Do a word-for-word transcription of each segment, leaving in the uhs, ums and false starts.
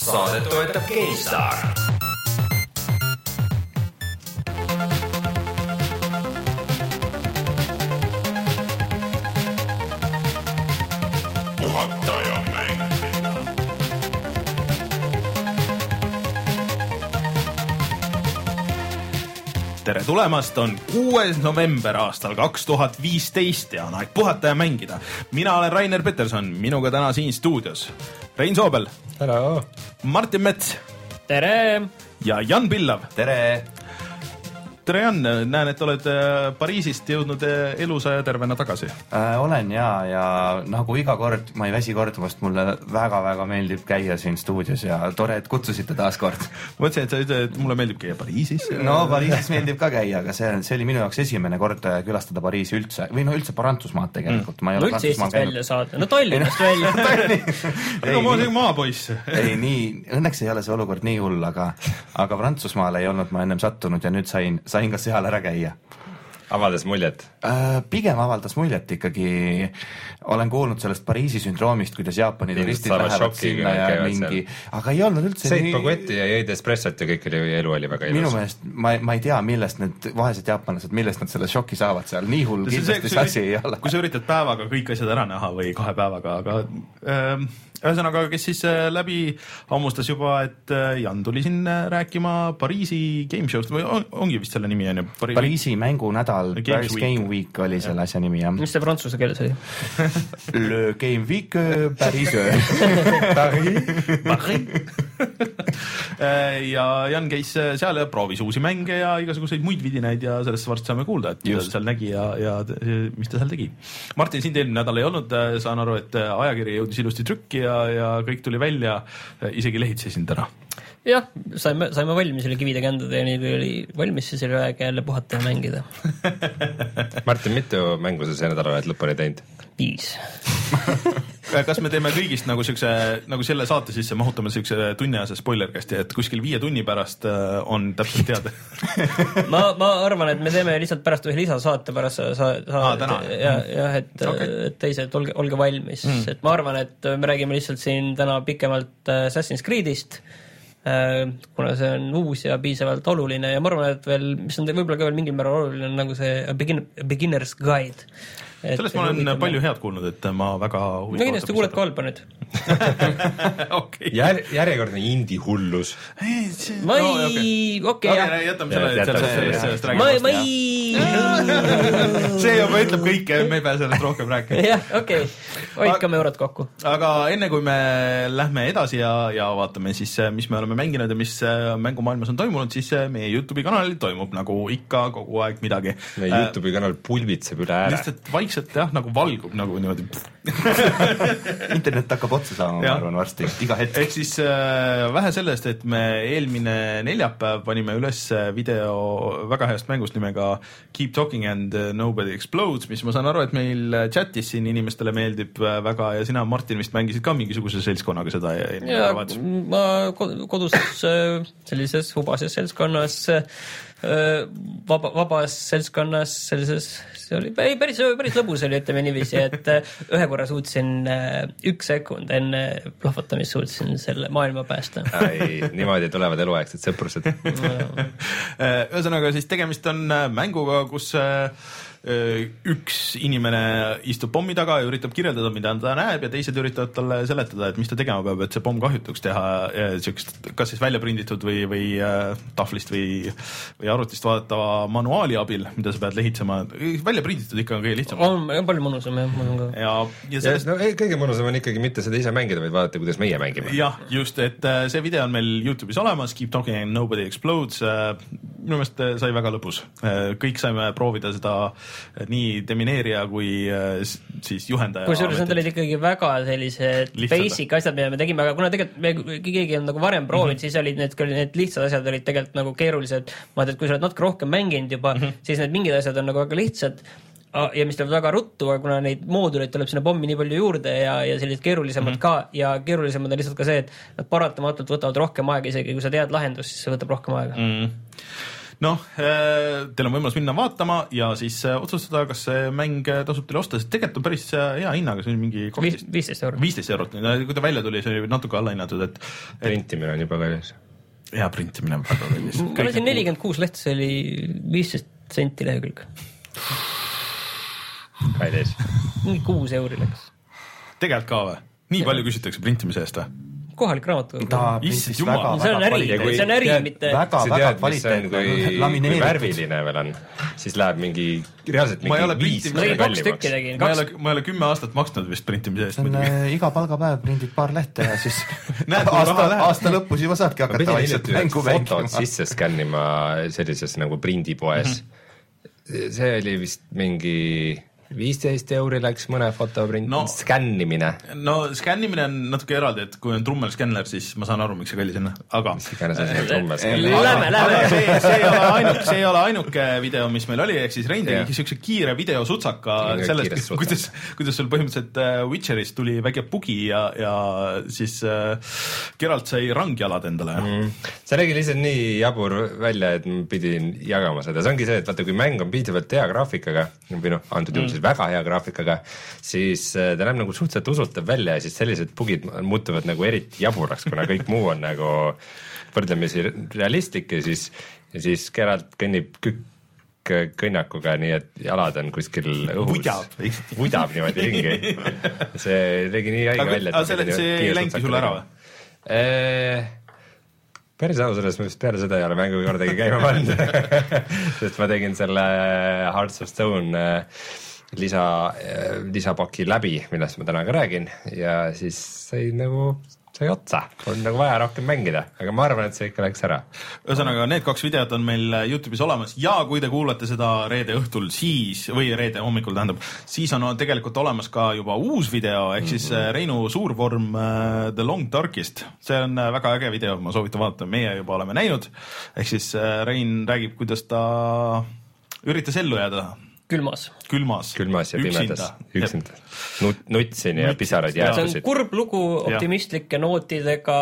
Saadet toetab GameStar. Puhataja mäng. Tere tulemast, on kuues november aastal kaks tuhat viisteist ja on aeg puhata ja mängida. Mina olen Rainer Peterson, minuga täna siin stuudios Rein Soobel. Hello. Martin Mets. Tere. Ja Jan Pillav. Tere. Tere Jan, näen, et oled Pariisist jõudnud elusa ja tervena tagasi. Äh, olen ja, ja nagu iga kord, ma ei väsi kordumast, mulle väga-väga meeldib käia siin stuudios ja tore, et kutsusite taas kord. Mõtlesin, et sa ütled, et mulle meeldib käia Pariisis. No Pariisis meeldib ka käia, aga see, see oli minu jaoks esimene kord külastada Pariisi üldse, või no üldse Prantsusmaad tegelikult. Ma ei no ole üldse Eestist välja saada, no Tallinnast välja. Ega ma olen maapoiss. Ei, nii, õnneks ei ole see olukord nii hull, aga, aga Prantsusmaale ei olnud ma ennem sattunud ja nüüd sain sain ka seal ära käia. Avaldas muljet? Äh, pigem avaldas muljet ikkagi. Olen kuulnud sellest Pariisi sündroomist, kuidas Jaapani turistid lähevad sinna ja mingi... Seal. Aga ei olnud üldse... Seit baguetti ja jõid espressot ja kõik oli, elu oli väga ilus. Minu meelest, ma, ma ei tea, millest need vaesed jaapanlased, millest nad selle šoki saavad seal. Nii hull kindlasti see asi ei ole. Kui sa üritad päevaga kõik asjad ära näha või kahe päevaga, aga... Ähm... Ühesõnaga, kes siis läbi hammustas juba, et Jan tuli siin rääkima Pariisi Game Show'st või on, ongi vist selle nimi on ju? Pari... Pariisi mängunädal, Paris Week. Game Week oli ja. Selle asja nimi, jah. Mis see prantsuse keeles oli? Le Game Week Paris. Paris. Paris. Ja Jan käis seal ja proovis uusi mänge ja igasuguseid muid vidinaid ja sellest varsti saame kuulda, et mida ta seal nägi ja, ja mis ta seal tegi. Martin, sind eelmine nädal ei olnud, saan aru, et ajakiri jõudis ilusti trükki ja Ja, ja kõik tuli välja, isegi lehitsesin täna. Jah, saime, saime valmis üle kivide kändada ja nii kui oli valmis, siis oli aeg jälle puhata ja mängida. Martin, mitu mängu sa see nädal oled lõpuni teinud? Viis. Kas me teeme kõigist nagu, siukse, nagu selle saate sisse mahutame siukse tunniajase spoilerkästi, et kuskil viie tunni pärast on täpselt teada? ma, ma arvan, et me teeme lihtsalt pärast ühe lisasaate pärast sa, sa, ah, täna. Ja, ja et, okay. et teised, olge, olge valmis. Mm. Et ma arvan, et me räägime lihtsalt siin täna pikemalt Assassin's Creedist, kuna see on uus ja piisavalt oluline ja ma arvan, et veel, mis on võib-olla ka veel mingil määral oluline, nagu see begin, Beginner's Guide. Et sellest ma olen palju head kuulnud, et ma väga huvitav... No kindlasti kuuled ka halba nüüd. Okay. Jär, järjekordne indie hullus. Ma ei... Okei, jah. Jätame selle, sellest, sellest räägime. Ma, ma ei... See juba ütleb kõike, me ei pea sellest rohkem rääkima. Jah, okei. Hoidkame eurot kokku. Aga enne kui me lähme edasi ja, ja vaatame siis, mis me oleme mänginud ja mis mängumaailmas on toimunud, siis meie YouTube'i kanalil toimub nagu ikka kogu aeg midagi. Meie YouTube'i kanal pulbitseb üle ääre. Lihtsalt vaikselt jah, nagu valgub nagu niimoodi. Internet hakkab otsa saama, ma arvan varsti, iga hetk. Ehk siis äh, vähe sellest, et me eelmine neljapäev panime üles video väga heast mängust nimega Keep Talking and Nobody Explodes, mis ma saan aru, et meil chatis siin inimestele meeldib väga ja sina, Martin, vist mängisid ka mingisuguse seltskonnaga seda. Ja, ja ma kodus sellises hubases seltskonnas Vaba, vabas seltskonnas sellises, see oli päris, päris lõbus oli, ütleme niiviisi, et ühe korra suutsin üks sekund enne plahvatamist suutsin selle maailma päästa. Ei, niimoodi tulevad eluaegsed sõprused. Ühesõnaga, siis tegemist on mänguga, kus üks inimene istub pommi taga ja üritab kirjeldada, mida ta näeb ja teised üritavad talle seletada, et mis ta tegema peab, et see pomm kahjutuks teha siukest, kas siis välja prinditud või, või tahvlist või, või arvutist vaadatava manuaali abil, mida sa pead lehitsema. Välja prinditud ikka on kõige lihtsam. On, on palju mõnusam, jah. Ka. Ja, ja sellest... no, kõige mõnusam on ikkagi mitte seda ise mängida, vaid vaadata, kuidas meie mängime. Jah, just, et see video on meil YouTube'is olemas, Keep Talking and Nobody Explodes. Minu meelest sai väga lõbus. Kõik saime proovida seda nii demineerija kui siis juhendaja. Kusjuures need olid ikkagi väga sellised lihtsad. Basic asjad, mida me tegime, aga kuna tegelikult me keegi on nagu varem proovinud, mm-hmm. siis olid need, need lihtsad asjad olid tegelikult nagu keerulised. Ma tead, kui sa oled natuke rohkem mänginud juba, mm-hmm. siis need mingid asjad on nagu väga lihtsad ja mis tuleb väga ruttu, aga kuna neid mooduleid tuleb sinna pommi nii palju juurde ja, ja sellised keerulisemad mm-hmm. ka ja keerulisemad on lihtsalt ka see, et nad paratamatult võtavad rohkem aega, isegi kui sa tead lahendust, siis see võtab rohkem aega. Mm-hmm. noh, teil on võimalus minna vaatama ja siis otsustada, kas see mäng tasub teile osta, sest tegelikult on päris hea hinnaga, see on mingi viisteist eurot. viisteist eurot, kui ta välja tuli, see oli natuke alla hinnatud, et printimine on juba kallis. Jaa, printimine on väga kallis. Ma lasin nelikümmend kuus lehti, see oli viisteist senti lehekülg. Kallis. Mingi kuus euri läks. Tegelikult ka või? Nii palju küsitakse printimise eest või? Kohalik raamatukogu. Ta printis väga, see on äri, see on äri, mitte... Väga, väga kvaliteetne. Kui värviline veel on, siis läheb mingi, reaalselt mingi viis kallimaks. Ma ei ole, ma ei ole kümme aastat maksnud vist printimise eest. See on iga palgapäev prindid paar lehte ja siis aasta, aasta lõpus juba saadki hakata vaikselt mängu mängima. Fotod sisse skännima sellises nagu prindipoes. Mm-hmm. See oli vist mingi... viisteist euri läks mõne fotoprint no, skännimine. No skännimine on natuke eraldi, et kui on trummel skänner, siis ma saan aru, miks see kallis on, aga mis iganes asi on trummel skänner. Lähme, lähme. See, see, ei ole ainuke, see ei ole ainuke video, mis meil oli, ehk siis Rein tegi siukse kiire videosutsaka sellest, kuidas, kuidas sul põhimõtteliselt Witcherist tuli väike bugi ja, ja siis äh, Geralt sai rangjalad endale. Mm. See nägi lihtsalt nii jabur välja, et ma pidin jagama seda. See ongi see, et vaata, kui mäng on piisavalt hea graafikaga, või noh, antud juhul mm. väga hea graafikaga, siis ta näeb nagu suhteliselt usutav välja ja siis sellised bugid muutuvad nagu eriti jaburaks, kuna kõik muu on nagu võrdlemisi realistlik ja siis, ja siis Geralt kõnnib kükk kõnnakuga, nii et jalad on kuskil õhus. Vudab. Vudab niimoodi ringi. See tegi nii haige välja. Aga see, see ei längi sulle ära või? Eee... päris au sellest, ma vist peale seda ei ole mängu kordagi käima pannud, sest ma tegin selle Hearts of Stone lisa, lisapaki läbi, millest ma täna ka räägin ja siis sai nagu, sai otsa, on nagu vaja rohkem mängida, aga ma arvan, et see ikka läks ära. Ühesõnaga, need kaks videot on meil YouTube'is olemas ja kui te kuulate seda reede õhtul siis, või reede hommikul tähendab, siis on tegelikult olemas ka juba uus video, ehk siis mm-hmm. Reinu suurvorm uh, The Long Darkist. See on uh, väga äge video, ma soovitan vaadata, meie juba oleme näinud, ehk siis uh, Rein räägib, kuidas ta üritas ellu jääda. Külmas. Külmas. Külmas ja pimedas. Üksinda. Nut, nutsin ja pisarad jäädusid. See on kurb lugu optimistlike ja. Nootidega,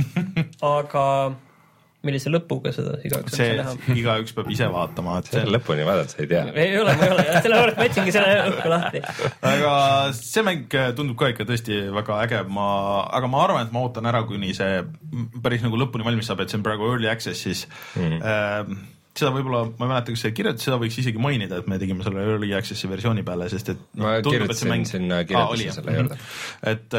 aga millise lõpuga seda igaüks see, näha? Igaüks peab ise vaatama. Et see lõpuni vaadata, sa ei tea. Ei ole, ma ei ole. Selle võrra mätsingi selle õhku lahti. Aga see mäng tundub ka ikka tõesti väga äge. Ma, aga ma arvan, et ma ootan ära, kuni see päris nagu lõpuni valmis saab, et see on praegu early access, siis mm-hmm. äh, seda võib-olla, ma ei mäleta, kas see kirjutas, seda võiks isegi mainida, et me tegime selle early access'i versiooni peale, sest et ma no, tundub, kirjutasin mäng... sinna kirjutasin ah, selle juurde. Et,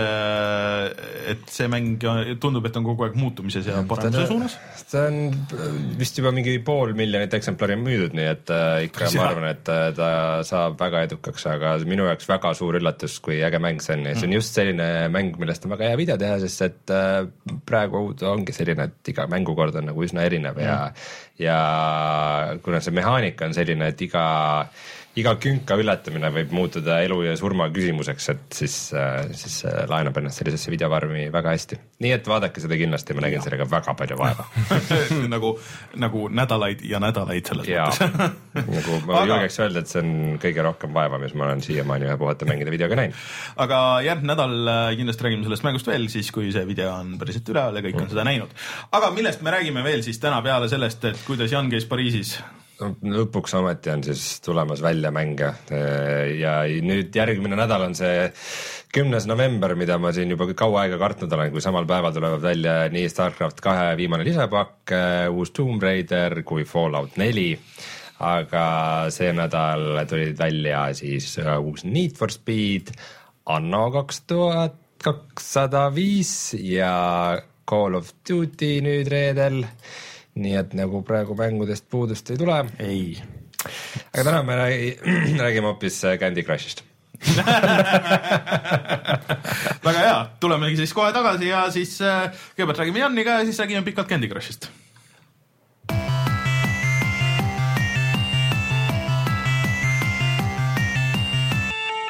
et see mäng tundub, et on kogu aeg muutumises ja paremuse suunas. Ta on vist juba mingi pool miljonit eksemplari müüdud, nii et ikka Kas ma arvan, et ta saab väga edukaks, aga minu jaoks väga suur üllatus, kui äge mäng see on. See on just selline mäng, millest on väga hea video teha, sest et praegu ongi selline, et iga mängukord on nagu üsna erinev ja, ja kuna see mehaanika on selline, et iga, iga künka ületamine võib muutuda elu ja surma küsimuseks, et siis, siis laenab ennast sellisesse videovarmi väga hästi. Nii et vaadake seda kindlasti, ma nägin sellega väga palju vaeva. nagu, nagu nädalaid ja nädalaid selles ja, mõttes. Nagu ma aga... julgeks öelda, et see on kõige rohkem vaeva, mis ma olen siiamaani ühe puhata mängida videoga näinud. Aga järgmine nädal kindlasti räägime sellest mängust veel, siis kui see video on päriselt üleval ja kõik on mm. seda näinud. Aga millest me räägime veel siis täna peale sellest, et kuidas Jan käis Pariisis? Lõpuks ometi on siis tulemas välja mänge ja nüüd järgmine nädal on see kümnes november, mida ma siin juba kaua aega kartnud olen, kui samal päeval tulevad välja nii StarCraft kahe viimane lisapakk, uus Tomb Raider kui Fallout neli, aga see nädal tulid välja siis uus Need for Speed, Anno kaks tuhat kakssada viis ja Call of Duty nüüd reedel. Nii et nagu praegu mängudest puudust ei tule. Ei. Aga täna me räägi, räägime hoopis Candy Crushist. Väga hea, tulemegi siis kohe tagasi ja siis kõigepealt räägime Janniga ja siis räägime pikalt Candy Crushist.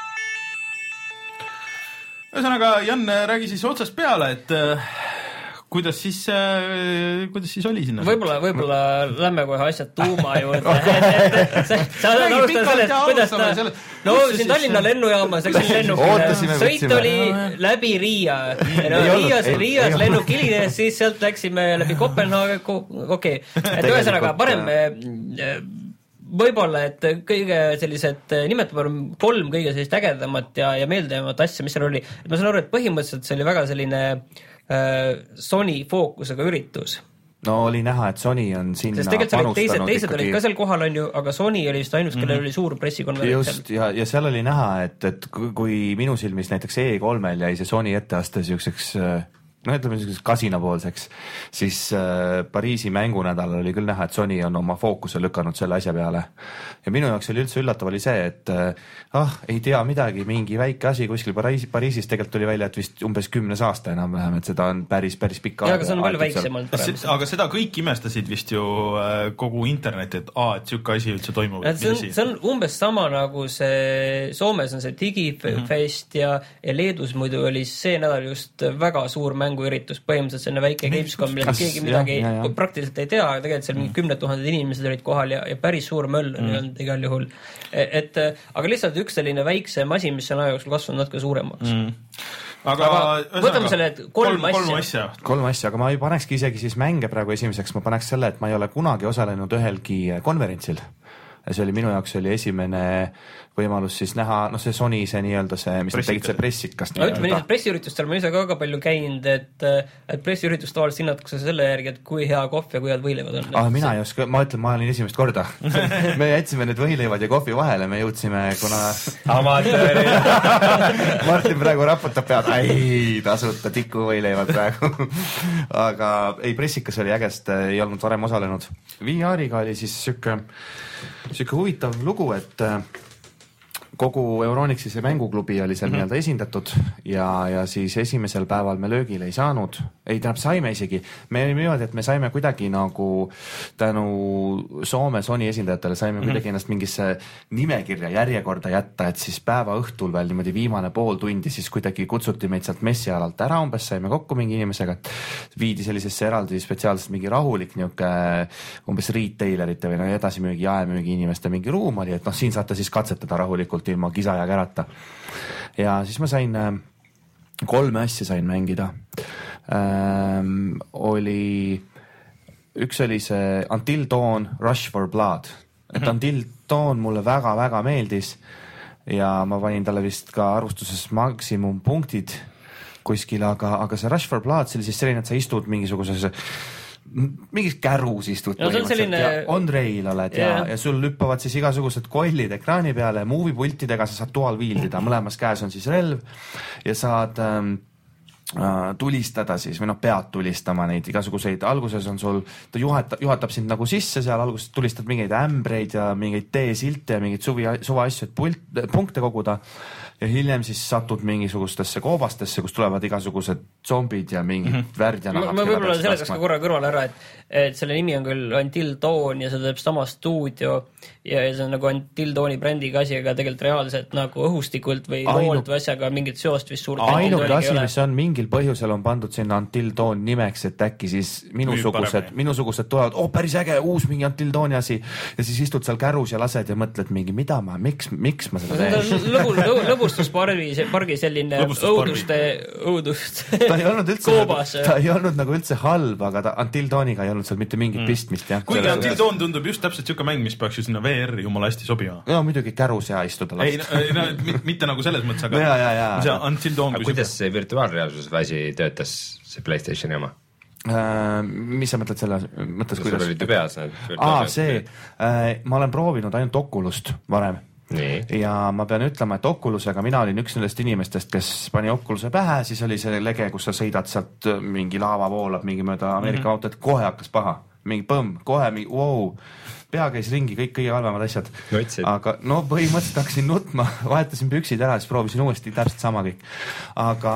Ühesõnaga, Jan, räägi siis otsast peale, et kuidas siis äh,, kuidas siis oli sinna? Võib-olla, võib-olla lähme kohe asjad tuuma juurde. Sa oled alustanud sellest, kuidas ta, selle... no siin Tallinna lennujaamas, eks siin lennukile, sõit oli läbi Riia. No, Riias, Riias lennuk hilines, siis sealt läksime läbi Kopenhaagen, okei. Et ühesõnaga, parem võib-olla, et kõige sellised, nimetame kolm kõige sellist ägedamat ja, ja meeldivamat asja, mis seal oli. Ma saan aru, et põhimõtteliselt see oli väga selline Sony fookusega üritus. No oli näha, et Sony on sinna Sest panustanud. Teised, teised ikkagi... olid ka seal kohal, on ju, aga Sony oli vist ainus, kellel mm-hmm. oli suur pressikonverents. Just, ja, ja seal oli näha, et, et kui minu silmis näiteks E kolmel jäi see Sony etteaste siukseks, no ütleme siukseks kasinapoolseks, siis äh, Pariisi mängunädalal oli küll näha, et Sony on oma fookuse lükanud selle asja peale. Ja minu jaoks oli üldse üllatav oli see, et äh, ah, ei tea midagi, mingi väike asi kuskil Pariisis, Pariisis tegelikult tuli välja, et vist umbes kümnes aasta enam vähem, et seda on päris, päris pikka aega. Ja, aga see on palju väiksemalt. Aga seda kõik imestasid vist ju äh, kogu internet, et aa, et siuke asi üldse toimub. See on, see on umbes sama nagu see, Soomes on see Digifest mm-hmm. ja, ja Leedus muidu oli see nädal just väga suur mänguüritus, põhimõtteliselt selline väike Gamescom, millest keegi midagi ja, ja, ja. praktiliselt ei tea, aga tegelikult seal mingi kümned tuhanded inimesed olid kohal ja, ja päris suur möll on mm. igal juhul. Et, aga lihtsalt üks selline väiksem asi, mis on aja jooksul kasvanud natuke suuremaks. Mm. Aga, aga võtame selle kolm, kolm, kolm asja. asja. Kolm asja, aga ma ei panekski isegi siis mänge praegu esimeseks, ma paneks selle, et ma ei ole kunagi osalenud ühelgi konverentsil. Ja see oli minu jaoks oli esimene võimalus siis näha, noh see Sony see nii-öelda see, mis nad tegid see pressikas. No ütleme nii, et pressiüritustel ma ise ka väga palju käinud, et, et pressiüritust tavaliselt hinnatakse selle järgi, et kui hea kohv ja kui head võileivad on. Ah, mina ei oska, ma ütlen, ma olin esimest korda. Me jätsime need võileivad ja kohvi vahele, me jõudsime, kuna amatööri. Martin praegu raputab pead, ei, tasuta tiku võileivad praegu. Aga ei, pressikas oli ägest, ei olnud varem osalenud. V R-iga oli siis sükke Siuke huvitav lugu, et kogu Euronixi see mänguklubi oli seal mm-hmm. nii-öelda esindatud ja, ja siis esimesel päeval me löögile ei saanud, ei tähendab saime isegi, me olime niimoodi, et me saime kuidagi nagu tänu Soome Sony esindajatele saime mm-hmm. kuidagi ennast mingisse nimekirja järjekorda jätta, et siis päeva õhtul veel niimoodi viimane pool tundi siis kuidagi kutsuti meid sealt messialalt ära, umbes saime kokku mingi inimesega, et viidi sellisesse eraldi spetsiaalselt mingi rahulik niuke umbes retailerite või no edasimüügi, jaemüügi inimeste mingi ruum oli, et noh, siin saate siis katsetada rahulikult ilma kisa ja kärata. Ja siis ma sain äh, kolme asja sain mängida. Ähm, oli, üks oli see Until Dawn Rush for Blood. Et mm-hmm. Until Dawn mulle väga-väga meeldis ja ma panin talle vist ka arvustuses maksimum punktid kuskil, aga, aga see Rush for Blood, see oli siis selline, et sa istud mingisuguses mingis kärus istud no, põhimõtteliselt selline... ja on rail oled yeah. ja, ja sul lüppavad siis igasugused kollid ekraani peale, movie pultidega sa saad dual wieldida, mõlemas käes on siis relv ja saad ähm, äh, tulistada siis või noh, pead tulistama neid igasuguseid, alguses on sul, ta juhata, juhatab sind nagu sisse seal, alguses tulistad mingeid ämbreid ja mingeid teesilte ja mingeid suvi, suva asju, et pult, punkte koguda ja hiljem siis satud mingisugustesse koobastesse, kus tulevad igasugused zombid ja mingid mm-hmm. värd ja nahad. Ma, ma võib-olla seletaks ka korra kõrval ära, et, et selle nimi on küll Until Dawn ja see teeb sama stuudio ja, ja see on nagu Until Dawni brändiga asi, aga tegelikult reaalselt nagu õhustikult või loolt või asjaga mingit seost vist suurt. Ainuke asi, mis on mingil põhjusel on pandud sinna Until Dawn nimeks, et äkki siis minusugused, minusugused tulevad, oh päris äge, uus mingi Until Dawni asi ja siis istud seal kärus ja lased ja mõtled mingi, mida ma, miks, miks ma seda teen? Lõbu, lõbu, lõbustuspargi, pargi selline õuduste, õudust ta ei olnud üldse, koobas. ta ei olnud nagu üldse halb, aga ta Until Dawniga ei olnud seal mitte mingit mm. pistmist. Jah. Kuigi Until Dawn tundub just täpselt siuke mäng, mis peaks ju sinna V R-i jumala hästi sobima. No muidugi kärus ja istuda last. Ei, no, no mitte nagu selles mõttes, aga ja, ja, ja. see Until Dawn. Aga kuidas see virtuaalreaalsus väsi töötas, see PlayStationi oma? Uh, mis sa mõtled selle mõttes, kuidas? Sul olid ju peas need Aa, see, uh, ma olen proovinud ainult Oculus't varem. Nii. Ja ma pean ütlema, et Oculusega mina olin üks nendest inimestest, kes pani Oculuse pähe, siis oli see lege, kus sa sõidad sealt mingi laava voolab mingi mööda Ameerika mm-hmm. autot, kohe hakkas paha, mingi põmm, kohe mingi wow, pea käis ringi, kõik kõige halvemad asjad. Nutsid. Aga no põhimõtteliselt hakkasin nutma, vahetasin püksid ära, siis proovisin uuesti täpselt sama kõik. Aga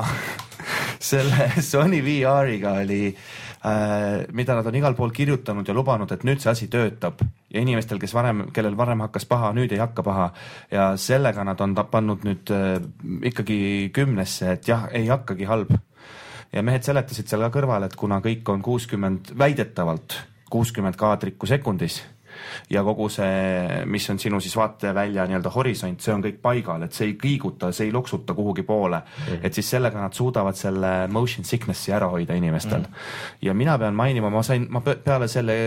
selle Sony V R-iga oli äh, mida nad on igal pool kirjutanud ja lubanud, et nüüd see asi töötab ja inimestel, kes varem, kellel varem hakkas paha, nüüd ei hakka paha ja sellega nad on pannud nüüd äh, ikkagi kümnesse, et jah, ei hakkagi halb. ja mehed seletasid seal ka kõrval, et kuna kõik on kuuskümmend, väidetavalt kuuskümmend kaadrikku sekundis ja kogu see, mis on sinu siis vaatevälja nii-öelda horisont, see on kõik paigal, et see ei liiguta, see ei loksuta kuhugi poole. Mm. Et siis sellega nad suudavad selle motion sicknessi ära hoida inimestel. Mm. Ja mina pean mainima, ma sain, ma peale selle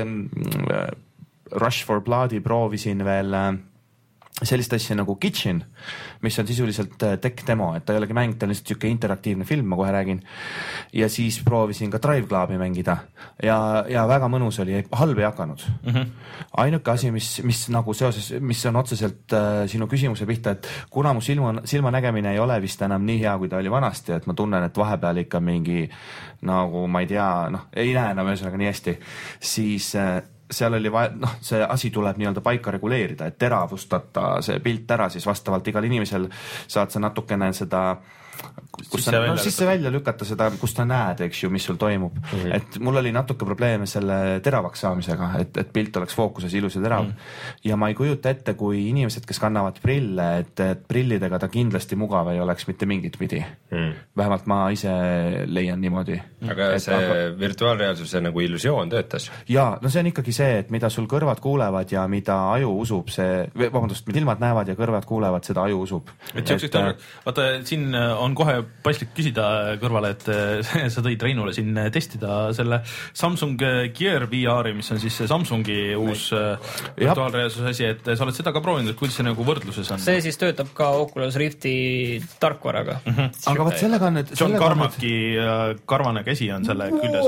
Rush for Bloodi proovisin veel sellist asja nagu Kitchen, mis on sisuliselt tech demo, et ta ei olegi mäng, ta on lihtsalt siuke interaktiivne film, ma kohe räägin. Ja siis proovisin ka Drive Clubi mängida ja, ja väga mõnus oli, halb ei hakanud. Mm-hmm. Ainuke asi, mis, mis nagu seoses, mis on otseselt äh, sinu küsimuse pihta, et kuna mu silma, silma nägemine ei ole vist enam nii hea, kui ta oli vanasti, et ma tunnen, et vahepeal ikka mingi nagu ma ei tea, noh, ei näe enam ühesõnaga nii hästi, siis äh, seal oli vaja, noh, see asi tuleb nii-öelda paika reguleerida, et teravustada see pilt ära, siis vastavalt igal inimesel saad sa natukene seda kus sa no, sisse välja lükata seda, kus ta näed, eks ju, mis sul toimub. Mm-hmm. Et mul oli natuke probleeme selle teravaks saamisega, et, et pilt oleks fookuses ilus ja terav. Mm-hmm. Ja ma ei kujuta ette, kui inimesed, kes kannavad prille, et, et prillidega ta kindlasti mugav ei oleks mitte mingit pidi. Mm-hmm. Vähemalt ma ise leian niimoodi. Aga et see aga... virtuaalreaalsuse nagu illusioon töötas? Jaa, no see on ikkagi see, et mida sul kõrvad kuulevad ja mida aju usub, see, vabandust, mida ilmad näevad ja kõrvad kuulevad, seda aju usub. Et et, et vaata, siin on kohe paslik küsida kõrvale, et sa tõid Reinule siin testida selle Samsung Gear V R-i, mis on siis Samsungi uus virtuaalreaalsuse asi, et sa oled seda ka proovinud, et kuidas see nagu võrdluses on? See siis töötab ka Oculus Rifti tarkvaraga. Mm-hmm. Aga võt sellega on nüüd... John Carmacki nüüd... karvane käsi on selle küljes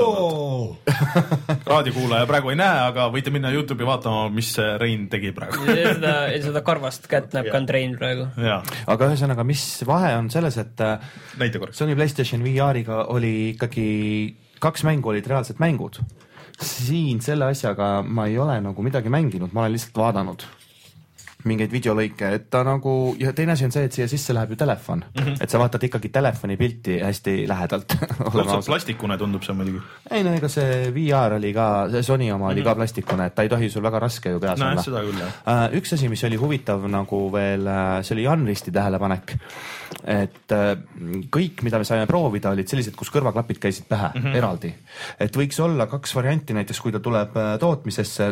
olnud. Raadiokuulaja praegu ei näe, aga võite minna YouTube'i vaatama, mis Rein tegi praegu. seda, seda karvast kätt näeb ka on Rein praegu. Aga ühesõnaga, mis vahe on selles, et Sony PlayStation V R-iga oli ikkagi kaks mängu olid reaalsed mängud. Siin selle asjaga ma ei ole nagu midagi mänginud, ma olen lihtsalt vaadanud mingeid videolõike, et ta nagu, ja teine asi on see, et siia sisse läheb ju telefon, mm-hmm. et sa vaatad ikkagi telefoni pilti hästi lähedalt. Lõpselt plastikune tundub see muidugi. Ei, no ega see V R oli ka, see Sony oma mm-hmm. oli ka plastikune, et ta ei tohi sul väga raske ju peas no, olla. Seda küll, jah. Uh, üks asi, mis oli huvitav nagu veel, see oli Jan Risti tähelepanek, et uh, kõik, mida me saime proovida, olid sellised, kus kõrvaklapid käisid pähe mm-hmm. eraldi. Et võiks olla kaks varianti, näiteks kui ta tuleb tootmisesse,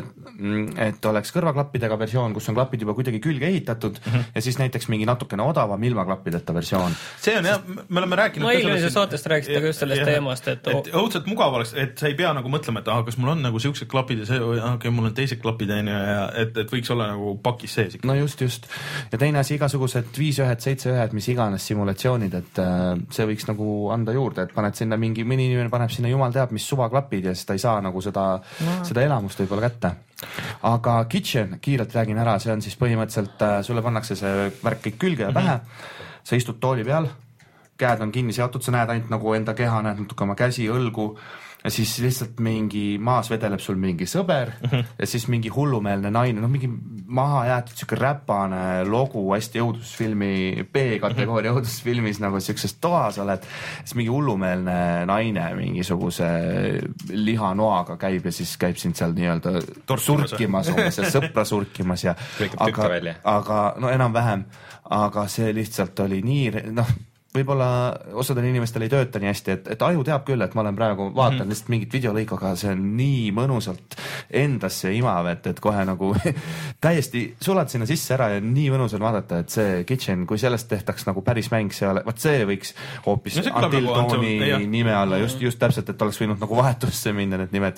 et oleks kõrvaklappidega versioon, kus on klapid juba kuidagi külge ehitatud mm-hmm. ja siis näiteks mingi natukene odavam ilmaklappideta versioon. See on jah, me oleme rääkinud ma eelmise saatest rääkisite ka just sellest ja, teemast, et, et õudselt mugav oleks, et sa ei pea nagu mõtlema, et ah, kas mul on nagu siuksed klapid ja see, okay, mul on teised klapid ja et, et võiks olla nagu pakis sees. No just, just. Ja teine asi, igasugused viis ühed, seitse ühed, mis iganes simulatsioonid, et see võiks nagu anda juurde, et paned sinna mingi, mõni inimene paneb sinna jumal teab, mis suvaklapid ja siis ta ei saa nagu seda, no. seda elamust võib-olla kätte. Aga Kitchen, kiirelt räägin ära, see on siis põhimõtteliselt, sulle pannakse see värk kõik külge ja pähe, mm-hmm. sa istud tooli peal, käed on kinni seotud, sa näed ainult nagu enda keha, näed natuke oma käsi, õlgu ja siis lihtsalt mingi maas vedeleb sul mingi sõber mm-hmm. ja siis mingi hullumeelne naine, no mingi maha jäetud siuke räpane logu hästi õudusfilmi, B-kategooria mm-hmm. õudusfilmis nagu siukses toas oled, siis mingi hullumeelne naine mingisuguse lihanoaga käib ja siis käib sind seal nii-öelda surkimas umbes ja sõpra surkimas ja aga, aga no enam-vähem, aga see lihtsalt oli nii, noh võib-olla osadel inimestel ei tööta nii hästi, et, et aju teab küll, et ma olen praegu vaatan mm-hmm. lihtsalt mingit videolõiku, aga see on nii mõnusalt endasse imav, et, et kohe nagu täiesti sulad sinna sisse ära ja nii mõnus on vaadata, et see Kitchen, kui sellest tehtaks nagu päris mäng, see ole, vaat see võiks hoopis no Until Dawni nime alla, just, just täpselt, et oleks võinud nagu vahetusse minna need nimed.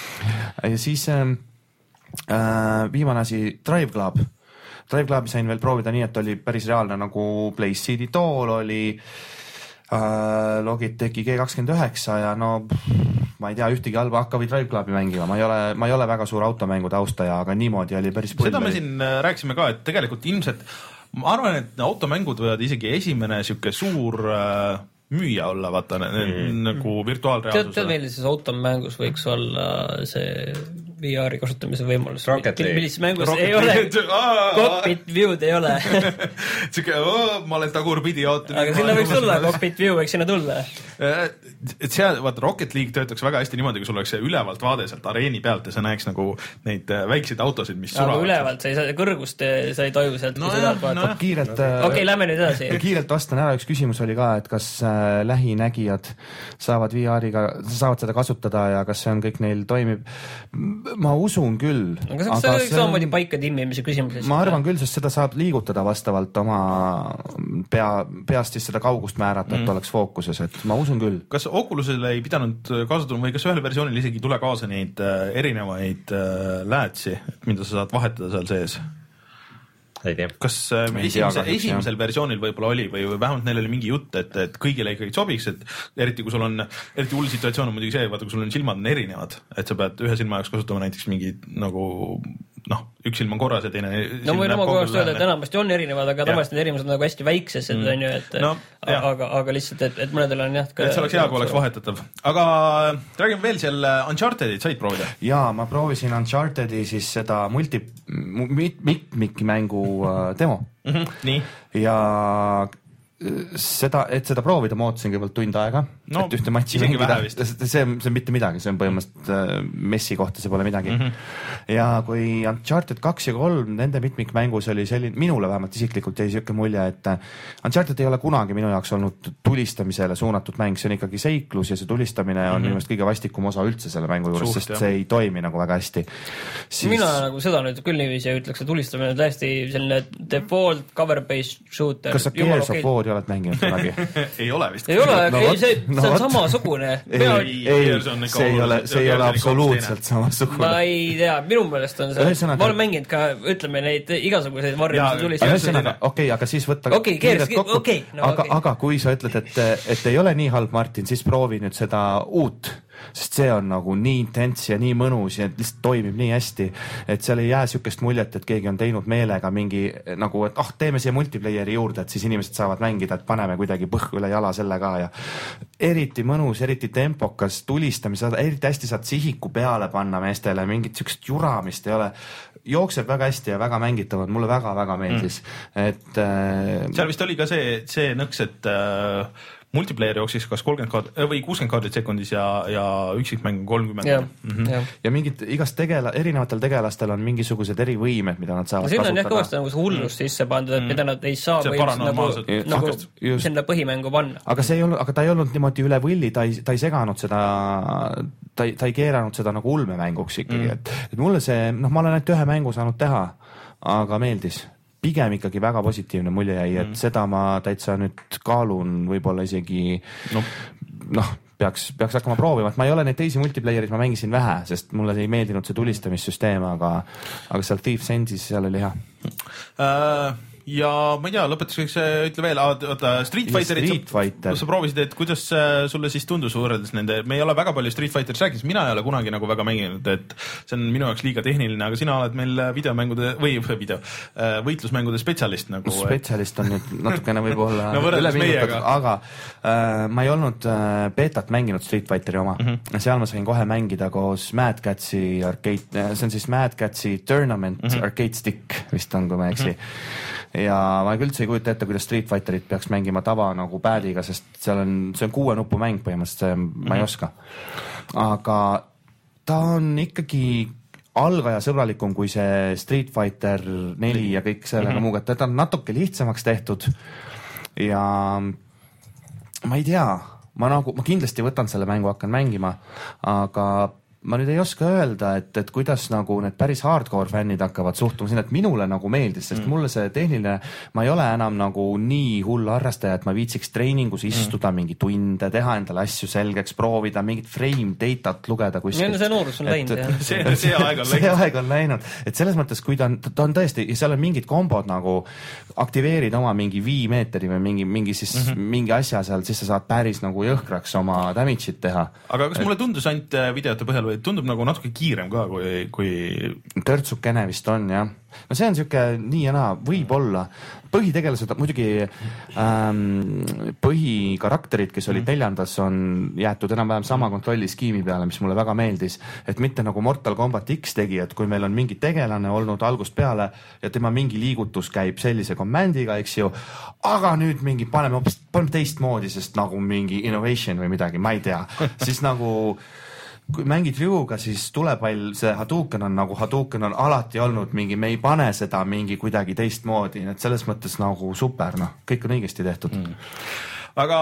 Ja siis äh, viimane asi, Drive Club. Drive Clubi sain veel proovida nii, et oli päris reaalne nagu Playseedi tool oli äh, Logitechi G kakskümmend üheksa ja no ma ei tea, ühtegi halba hakka või Drive Clubi mängima, ma ei ole, ma ei ole väga suur automängude austaja, aga niimoodi oli päris seda me siin rääkisime ka, et tegelikult ilmselt ma arvan, et automängud võivad isegi esimene siuke suur äh, müüa olla, vaata mm. nagu virtuaalreaalsusele. Tead, tead meil siis automängus võiks olla see V R-i kasutamise võimalus. Rocket League. Millises mängus Rocket ei ole, cockpit view'd ei ole. Siuke, ma olen tagurpidi jaotunud. Aga sinna võiks tulla, cockpit view võiks sinna tulla. Et see, vaata, Rocket League töötaks väga hästi niimoodi, kui sul oleks see ülevalt vaade sealt areeni pealt ja sa näeks nagu neid väikseid autosid, mis suravad. Aga ülevalt, sa ei saa kõrgust, sa ei toju sealt. No, jah, no, jah. Kiirelt, okei, okay, lähme nüüd edasi. Kiirelt vastan ära, üks küsimus oli ka, et kas äh, lähinägijad saavad V R-iga, saavad seda kasutada ja kas see on kõik neil toimib. Ma usun küll. Aga see, aga see on samamoodi paika timmimise küsimus. Ma arvan küll, sest seda saab liigutada vastavalt oma pea, peast siis seda kaugust määrata, et mm. oleks fookuses, et ma usun küll. Kas Oculusele ei pidanud kaasa tulema või kas ühel versioonil isegi tule kaasa neid äh, erinevaid äh, läätsi, mida sa saad vahetada seal sees? Ei tea. Kas äh, esimese, esimesel versioonil võib-olla oli või, või vähemalt neil oli mingi jutt, et, et kõigile ikkagi sobiks, et eriti kui sul on, eriti hull situatsioon on muidugi see, vaata kui sul on silmad on erinevad, et sa pead ühe silma jaoks kasutama näiteks mingi nagu noh, üks silm on korras ja teine no võin oma kohast öelda, et enamasti on erinevad, aga tavaliselt need erinevused on nagu hästi väiksed, mm. on ju, et no, aga, aga lihtsalt, et, et mõnedel on jah ka, et see oleks hea, kui oleks vahetatav. Aga räägime veel seal Unchartedit said proovida? Jaa, ma proovisin Unchartedi siis seda multi, mitmiki mängu demo. Mm-hmm. Nii. Ja seda, et seda proovida ma ootasin kõigepealt tund aega, no, et ühte matši mängida. See, see on mitte midagi, see on põhimõtteliselt messi kohta, see pole midagi. Mm-hmm. Ja kui Uncharted kaks ja kolm, nende mitmikmängus oli selline, minule vähemalt isiklikult jäi siuke mulje, et Uncharted ei ole kunagi minu jaoks olnud tulistamisele suunatud mäng, see on ikkagi seiklus ja see tulistamine on mm-hmm. minu kõige vastikum osa üldse selle mängu juures, Suht, sest jah. See ei toimi nagu väga hästi. Siis... Mina nagu seda nüüd küll niiviisi ütleks, et tulistamine on täiesti selline default cover-based shooter. Kas sa Gears of War oled mänginud kunagi? ei ole vist. Ei ole, no, ei, see, no, see on samasugune. Ei, ei, ei see ei ole, see ei ole absoluutselt samasugune. Ma ei tea, minu meelest on see, ma olen mänginud ka, ütleme, neid igasuguseid varjumisi tulistusi. Okei, okay, aga siis võtta okay, kiirelt kokku. Okay, no, aga, okay. aga kui sa ütled, et, et ei ole nii halb, Martin, siis proovi nüüd seda uut, sest see on nagu nii intens ja nii mõnus ja lihtsalt toimib nii hästi, et seal ei jää sükest muljet, et keegi on teinud meelega mingi nagu, et ah, teeme siia multiplayeri juurde, et siis inimesed saavad mängida, et paneme kuidagi põhku üle jala selle ka ja eriti mõnus, eriti tempokas tulistamise, eriti hästi saad sihiku peale panna meestele, mingit sükest juramist ei ole, jookseb väga hästi ja väga mängitavad, mulle väga-väga meeldis, mm. et äh, seal vist oli ka see, see nõks, et äh, multiplayer jooksis kas kolmkümmend kaart või kuuskümmend kaardit sekundis ja, ja üksikmäng kolmkümmend. Ja, mm-hmm. ja. ja mingid igast tegela, erinevatel tegelastel on mingisugused erivõimed, mida nad saavad no, kasutada. Siin on jah kõvasti nagu see hullus sisse pandud, et mida nad ei saa nagu, nagu sinna põhimängu panna. Aga see ei olnud, aga ta ei olnud niimoodi üle võlli, ta ei, ta ei seganud seda, ta ei, ta ei keeranud seda nagu ulmemänguks ikkagi, mm. et, et mulle see, noh, ma olen ainult ühe mängu saanud teha, aga meeldis. Pigem ikkagi väga positiivne mulje jäi, et mm. seda ma täitsa nüüd kaalun võib-olla isegi noh, no, peaks, peaks hakkama proovima, et ma ei ole neid teisi multiplayerid, ma mängisin vähe, sest mulle ei meeldinud see tulistamissüsteem, aga, aga seal Thief's Endis seal oli hea. Uh... ja ma ei tea, lõpetuseks ütle veel, oota, Street Fighterit Street Fighter. sa proovisid, et kuidas sulle siis tundus võrreldes nende, me ei ole väga palju Street Fighteris rääkinud, mina ei ole kunagi nagu väga mänginud, et see on minu jaoks liiga tehniline, aga sina oled meil videomängude või video, võitlusmängude spetsialist nagu. Spetsialist on nüüd natukene võib-olla no võrreldes meiega. Aga äh, ma ei olnud äh, beetat mänginud Street Fighteri oma. Mm-hmm. Seal ma sain kohe mängida koos Mad Catsi arcade, see on siis Mad Catsi Tournament mm-hmm. arcade stick vist on, kui ma eksi. Mm-hmm. Ja ma üldse ei kujuta ette, kuidas Street Fighterit peaks mängima tava nagu pad'iga, sest seal on, see on kuue nupu mäng põhimõtteliselt, see mm-hmm. ma ei oska. Aga ta on ikkagi algaja sõbralikum kui see Street Fighter neli ja kõik sellega mm-hmm. muuga, ta on natuke lihtsamaks tehtud ja ma ei tea, ma nagu, ma kindlasti võtan selle mängu, hakkan mängima, aga ma nüüd ei oska öelda, et, et kuidas nagu need päris hardcore fännid hakkavad suhtuma sinna, et minule nagu meeldis, sest mm. mulle see tehniline, ma ei ole enam nagu nii hull harrastaja, et ma viitsiks treeningus istuda mm. mingi tunde, teha endale asju selgeks, proovida mingit frame datat lugeda kuskilt. See noorus on läinud, jah. See, see aeg on läinud. See aeg on läinud. Et selles mõttes, kui ta on, ta on tõesti, seal on mingid kombod nagu aktiveerid oma mingi viie meetri või mingi, mingi siis mm-hmm. mingi asja seal, siis sa saad päris nagu jõhkraks oma damage'it teha. Aga kas mulle tundus ainult videote põhjal või tundub nagu natuke kiirem ka kui, kui... törtsukene vist on jah. No see on siuke nii ja naa, võib-olla põhitegelased muidugi ähm, põhikarakterid, kes olid neljandas, on jäetud enam-vähem sama kontrolliskiimi peale, mis mulle väga meeldis, et mitte nagu Mortal Combat X tegi, et kui meil on mingi tegelane olnud algust peale ja tema mingi liigutus käib sellise kommandiga, eks ju, aga nüüd mingi paneme hoopis paneme teistmoodi, sest nagu mingi innovation või midagi, ma ei tea, siis nagu kui mängid Ryuga, siis tulepall, see Hadouken on nagu Hadouken on alati olnud mingi, me ei pane seda mingi kuidagi teistmoodi, et selles mõttes nagu super, noh, kõik on õigesti tehtud mm.. aga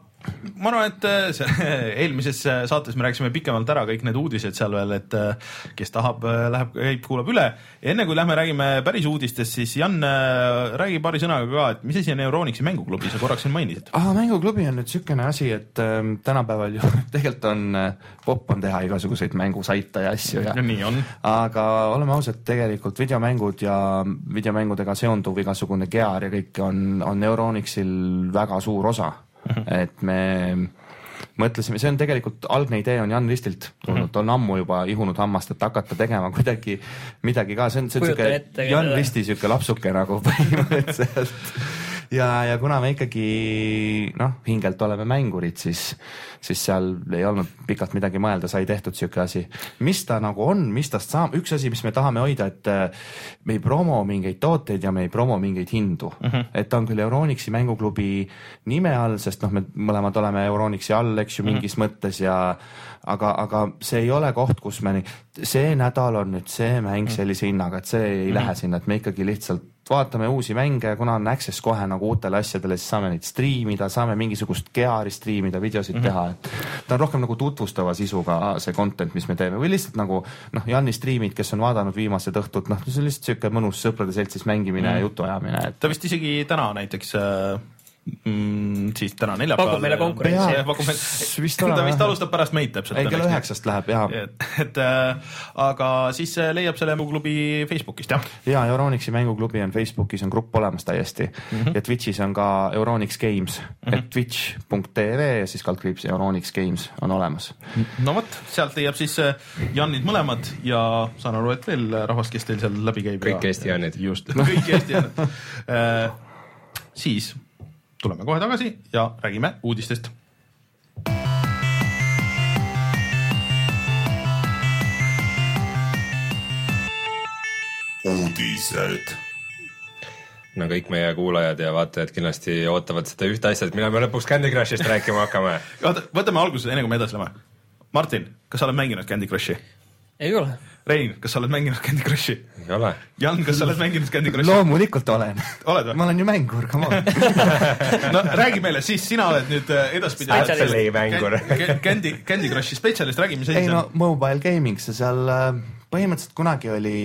ma arvan, et see, eelmises saates me rääkisime pikemalt ära kõik need uudised seal veel, et kes tahab, läheb, käib, kuulab üle. Enne kui lähme räägime päris uudistest, siis Jan, räägi paari sõnaga ka, et mis asi on Euronixi mänguklubi, sa korraks siin mainisid? Ah, mänguklubi on nüüd sükene asi, et ähm, tänapäeval ju tegelikult on popp on teha igasuguseid mängusaite ja asju ja, ja nii on. Aga oleme ausad, tegelikult videomängud ja videomängudega seonduv igasugune gear ja kõik on, on Euronixil väga suur osa. Et me mõtlesime, see on tegelikult algne idee on Jan Ristilt tulnud, on ammu juba ihunud hammast, et hakata tegema kuidagi midagi ka, see on, see on siuke Jan Risti siuke lapsuke nagu põhimõtteliselt ja, ja kuna me ikkagi noh, hingelt oleme mängurid, siis siis seal ei olnud pikalt midagi mõelda, sai tehtud siuke asi. Mis ta nagu on, mis tast saab, üks asi, mis me tahame hoida, et me ei promo mingeid tooteid ja me ei promo mingeid hindu. Uh-huh. Et ta on küll Euronixi mänguklubi nime all, sest noh, me mõlemad oleme Euronixi all, eks ju, mingis uh-huh. mõttes ja aga, aga see ei ole koht, kus me nii, see nädal on nüüd see mäng sellise hinnaga, et see ei uh-huh. lähe sinna, et me ikkagi lihtsalt vaatame uusi mänge, kuna on access kohe nagu uutele asjadele, siis saame neid striimida, saame mingisugust geari striimida, videosid mm-hmm. teha, et ta on rohkem nagu tutvustava sisuga see content, mis me teeme, või lihtsalt nagu noh, Janni striimid, kes on vaadanud viimased õhtud, noh, see on lihtsalt siuke mõnus sõprade seltsis mängimine mm-hmm. ja jutuajamine. Et... ta vist isegi täna näiteks äh... Mm, siis täna neljapäeval pakub meile konkurentsi vist ta vist alustab pärast meid täpselt ei, kella üheksast läheb, jah et, et, äh, aga siis leiab selle mänguklubi Facebookist, jah? Jaa, Euronixi mänguklubi on Facebookis, on grupp olemas täiesti mm-hmm. ja Twitchis on ka Euronix Games mm-hmm. et twitch punkt tv ja siis kaldkriips Euronix Games on olemas. No võt, sealt leiab siis Jannid mõlemad ja saan aru, et veel rahvast, kes teil seal läbi käib kõik ja... Eesti Jannid just, kõik Eesti Jannid äh, siis tuleme kohe tagasi ja räägime uudistest. Uudised. No kõik meie kuulajad ja vaatajad kindlasti ootavad seda ühte asja, et millal me lõpuks Candy Crushist rääkima hakkame. Võtame alguses, enne kui me edasi lähme. Martin, kas sa oled mänginud Candy Crushi? Ei ole. Rein, kas sa oled mänginud Candy Crushi? Ei ole. Jan, kas sa oled mänginud Candy Crushi? Loomulikult olen. Oled või? Ma olen ju mängur, come on. No räägi meile, siis sina oled nüüd edaspidi spetsialist mängur. Candy, Candy Crushi spetsialist, räägi, mis ei no, mobile gaming, see seal põhimõtteliselt kunagi oli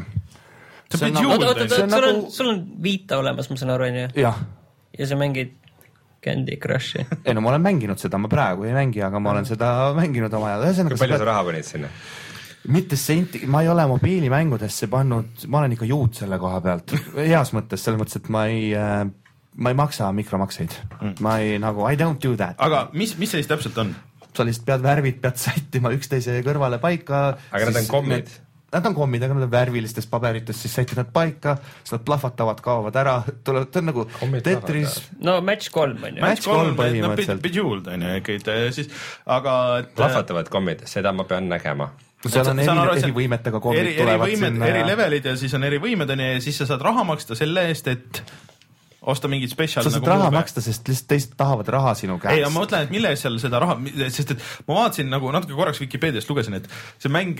see on nagu, oot, oot, sul on, sul on viita olemas, ma saan aru, on ju? Jah. Ja sa mängid Candy Crushi? Ei no, ma olen mänginud seda, ma praegu ei mängi, aga ma olen seda mänginud oma ajal. Kui palju sa raha panid sinna? Mitte senti, ma ei ole mobiilimängudesse pannud, ma olen ikka juud selle koha pealt, heas mõttes, selles mõttes, et ma ei, ma ei maksa mikromakseid. Mm. Ma ei nagu, I don't do that. Aga mis, mis see siis täpselt on? Sa lihtsalt pead värvid, pead sättima üksteise kõrvale paika. Aga nad on kommid? Nad on kommid, aga nad on värvilistest paberitest, siis sätid nad paika, siis nad plahvatavad, kaovad ära, tulevad, ta on nagu kommid Tetris. No match kolm on ju. Match kolm põhimõtteliselt. Bejeweled on ju, siis, aga... Plahvatavad kommid, seda ma pean nägema. seal on eri, eri võimetega kommid eri, tulevad eri võimed, sinna eri levelid ja siis on eri võimed on ja siis sa saad raha maksta selle eest, et osta mingit spetsial. Sa saad nagu raha muube. Maksta, sest lihtsalt teised tahavad raha sinu käest. Ei, ma mõtlen, et mille eest seal seda raha, sest et ma vaatasin nagu natuke korraks Wikipediast lugesin, et see mäng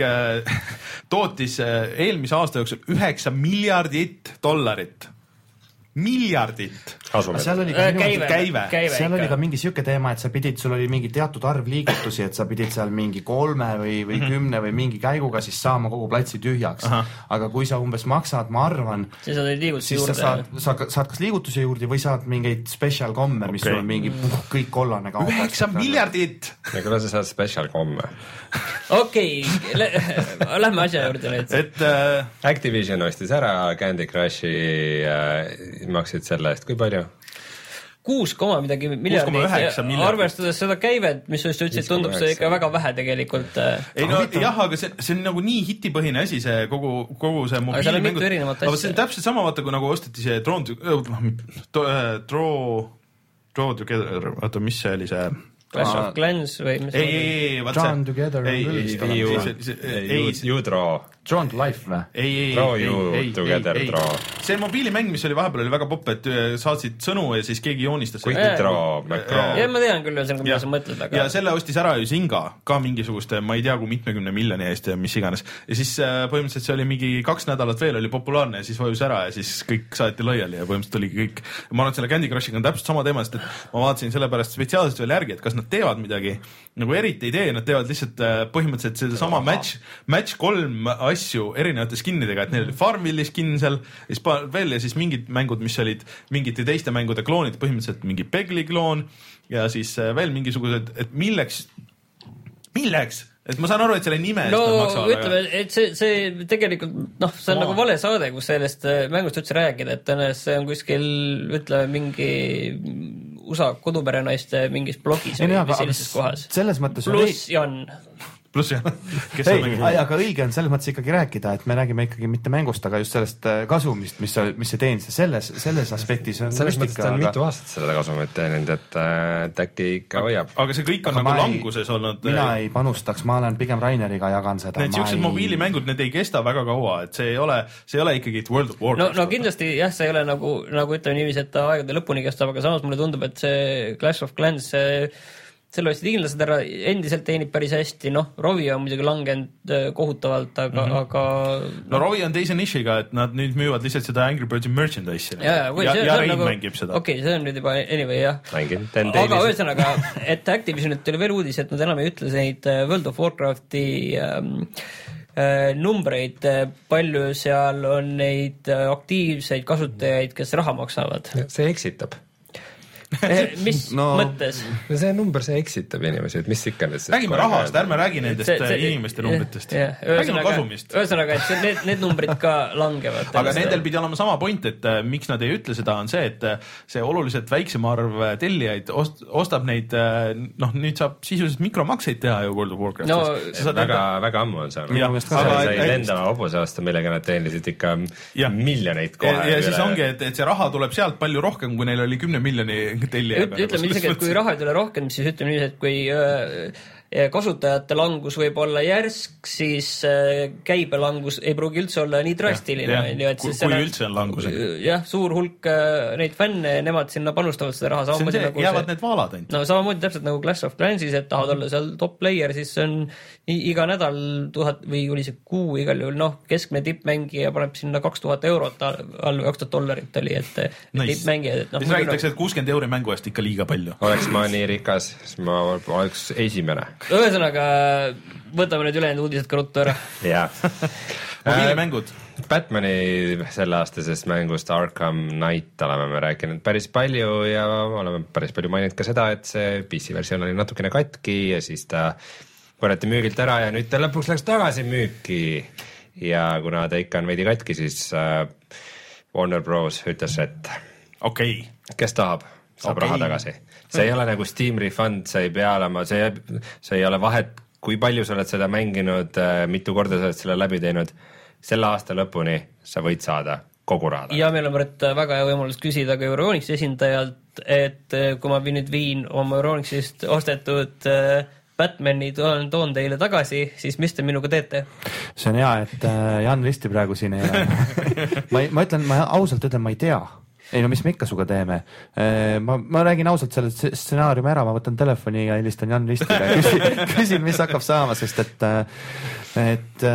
tootis eelmise aasta jooksul üheksa miljardit dollarit. Miljardit. Seal oli ka, käive, käive. Käive seal oli ka mingi siuke teema, et sa pidid, sul oli mingi teatud arv liigutusi, et sa pidid seal mingi kolme või, või mm-hmm. kümne või mingi käiguga siis saama kogu platsi tühjaks. Aha. Aga kui sa umbes maksad, ma arvan, siis saad liigutusi juurde. Sa saad, sa, saad kas liigutusi juurde või saad mingeid special komme, mis okay. sul on mingi puh, kõik kollane kaob. üheksa miljardit! Ja kuidas sa saad special komme? Okei, okay. Lähme asja juurde nüüd. Et, äh... Activision ostis ära Candy Crushi äh, maksid selle eest, kui palju? kuus koma midagi miljardit, arvestades seda käivet, mis just ütlesid, tundub see ikka väga vähe tegelikult. Ei no jah, aga see, see on nagu nii hitipõhine asi, see kogu, kogu see mobiilimängud. Aga seal on mitu erinevat asja. Aga see on täpselt sama, vaata, kui nagu osteti see Draw, Draw, Draw Together, vaata, mis see oli see... Clash of Clans või mis? Ei, ei, ei, vaat see... Drawn Together. Ei, ei, you draw. Drawn to Life või? Ei, ei, draw you ei, together ei, draw. See mobiilimäng, mis oli vahepeal, oli väga popp, et saatsid sõnu ja siis keegi joonistas. Quick draw, McDraw. Ja ma tean küll, mida sa mõtled. Aga... Ja selle ostis ära ju Zynga ka mingisuguste, ma ei tea, kui mitmekümne miljoni eest ja mis iganes. Ja siis põhimõtteliselt see oli mingi kaks nädalat veel oli populaarne ja siis vajus ära ja siis kõik saati laiali ja põhimõtteliselt oligi kõik. Ma arvan, et selle Candy Crushiga on täpselt sama teema, sest et ma vaatasin selle pärast spetsiaalselt veel järgi, et kas nad teevad midagi, nagu eriti ei tee, nad teevad lihtsalt põhimõtteliselt seda sama match, match kolm asju erinevate skinnidega, et neil oli Farmvilli skin seal ja siis veel ja siis mingid mängud, mis olid mingite teiste mängude kloonid, põhimõtteliselt mingi Pegli kloon ja siis veel mingisugused, et milleks, milleks? Et ma saan aru, et selle nime no maksavad, ütleme, aga... et see, see tegelikult, noh, see on oh. nagu vale saade, kus sellest mängust üldse rääkida, et tõenäoliselt see on kuskil, ütleme, mingi U S A koduperenaiste mingis blogis või sellises kohas. Selles mõttes pluss Jan. Pluss jah, kes ei, aga õige on selles mõttes ikkagi rääkida, et me räägime ikkagi mitte mängust, aga just sellest kasumist, mis, mis see teenis. Selles, selles aspektis on selles mõttes on aga... mitu aastat selle kasumit teeninud, et, et äkki ikka hoiab. Aga see kõik on aga nagu languses ei, olnud. Mina ei panustaks, ma olen pigem Raineriga jagan seda. Need siuksed ei... mobiilimängud, need ei kesta väga kaua, et see ei ole, see ei ole ikkagi World of Warcraft. No, no kindlasti jah, see ei ole nagu, nagu ütleme niiviisi, et ta aegade lõpuni kestab, aga samas mulle tundub, et see Clash of Clans see selle olid inglased ära, endiselt teenib päris hästi, noh, Rovi on muidugi langenud kohutavalt, aga, mm -hmm. aga no Rovi on teise nišiga, et nad nüüd müüvad lihtsalt seda Angry Birds'i merchandise'i ja, ja, ja, ja Rein nagu, mängib seda. Okei, okay, see on nüüd juba anyway, jah. Mängin, aga ühesõnaga, et Activisionilt oli veel uudis, et nad enam ei ütle neid World of Warcrafti ähm, äh, numbreid, palju seal on neid aktiivseid kasutajaid, kes raha maksavad. See eksitab. mis no, mõttes? See number, see eksitab inimesi, et mis ikka need räägime rahast, ärme räägi nendest see, see, inimeste numbritest. Räägime kasumist. Ühesõnaga, et see, need, need numbrid ka langevad. Aga nendel pidi olema sama point, et äh, miks nad ei ütle seda, on see, et äh, see oluliselt väiksem arv tellijaid ost, ostab neid, äh, noh, nüüd saab sisuliselt mikromakseid teha ju World of Warcraft. No, väga, väga, väga ammu on see. Sai lendama hobuse aasta, millega nad teenisid ikka ja. miljoneid kohe. Ja, ja siis ongi, et, et see raha tuleb sealt palju rohkem, kui neil oli kümne miljoni tellija. Ütleme isegi, et kui raha ei tule rohkem, siis ütleme nii, et kui öö, kasutajate langus võib olla järsk, siis käibelangus ei pruugi üldse olla nii drastiline. Ja, ja. Kui, kui üldse on langus. Jah, suur hulk neid fänne, nemad sinna panustavad seda raha. See on see, nagu jäävad see, need vaalad ainult. No samamoodi täpselt nagu Clash of Clansis, et tahad olla seal top player, siis on iga nädal tuhat või oli see kuu igal juhul, noh, keskmine tippmängija paneb sinna kaks tuhat eurot all, kaks tuhat dollarit oli, et nice. Tippmängija. No, siis räägitakse, et kuuskümmend euri mängu eest ikka liiga palju. Oleks ma nii rikas, siis ma oleks esimene. Ühesõnaga, võtame nüüd ülejäänud uudised ka ruttu ära. Jaa. Mobiilimängud. Batmani selle aastasest mängust Arkham Knight oleme me rääkinud päris palju ja oleme päris palju maininud ka seda, et see P C versioon oli natukene katki ja siis ta korrati müügilt ära ja nüüd ta lõpuks läks tagasi müüki. Ja kuna ta ikka on veidi katki, siis Warner Bros. Ütles, et okei. Kes tahab, saab okay. raha tagasi. See ei ole nagu Steam refund, see ei pea olema, see, see ei ole vahet, kui palju sa oled seda mänginud, mitu korda sa oled selle läbi teinud. Selle aasta lõpuni sa võid saada kogu raha. Ja meil on Brett väga hea võimalus küsida ka Euronixi esindajalt, et kui ma nüüd viin oma Euronixist ostetud Batmani toon, toon teile tagasi, siis mis te minuga teete? See on hea, et Jan Risti praegu siin ei ole. ma, ma ütlen, ma ausalt ütlen, ma ei tea. Ei no mis me ikka suga teeme. Ma, ma räägin ausalt selle stsenaariumi ära, ma võtan telefoni ja helistan Jan Ristile ja küsin, küsin, mis hakkab saama, sest et, et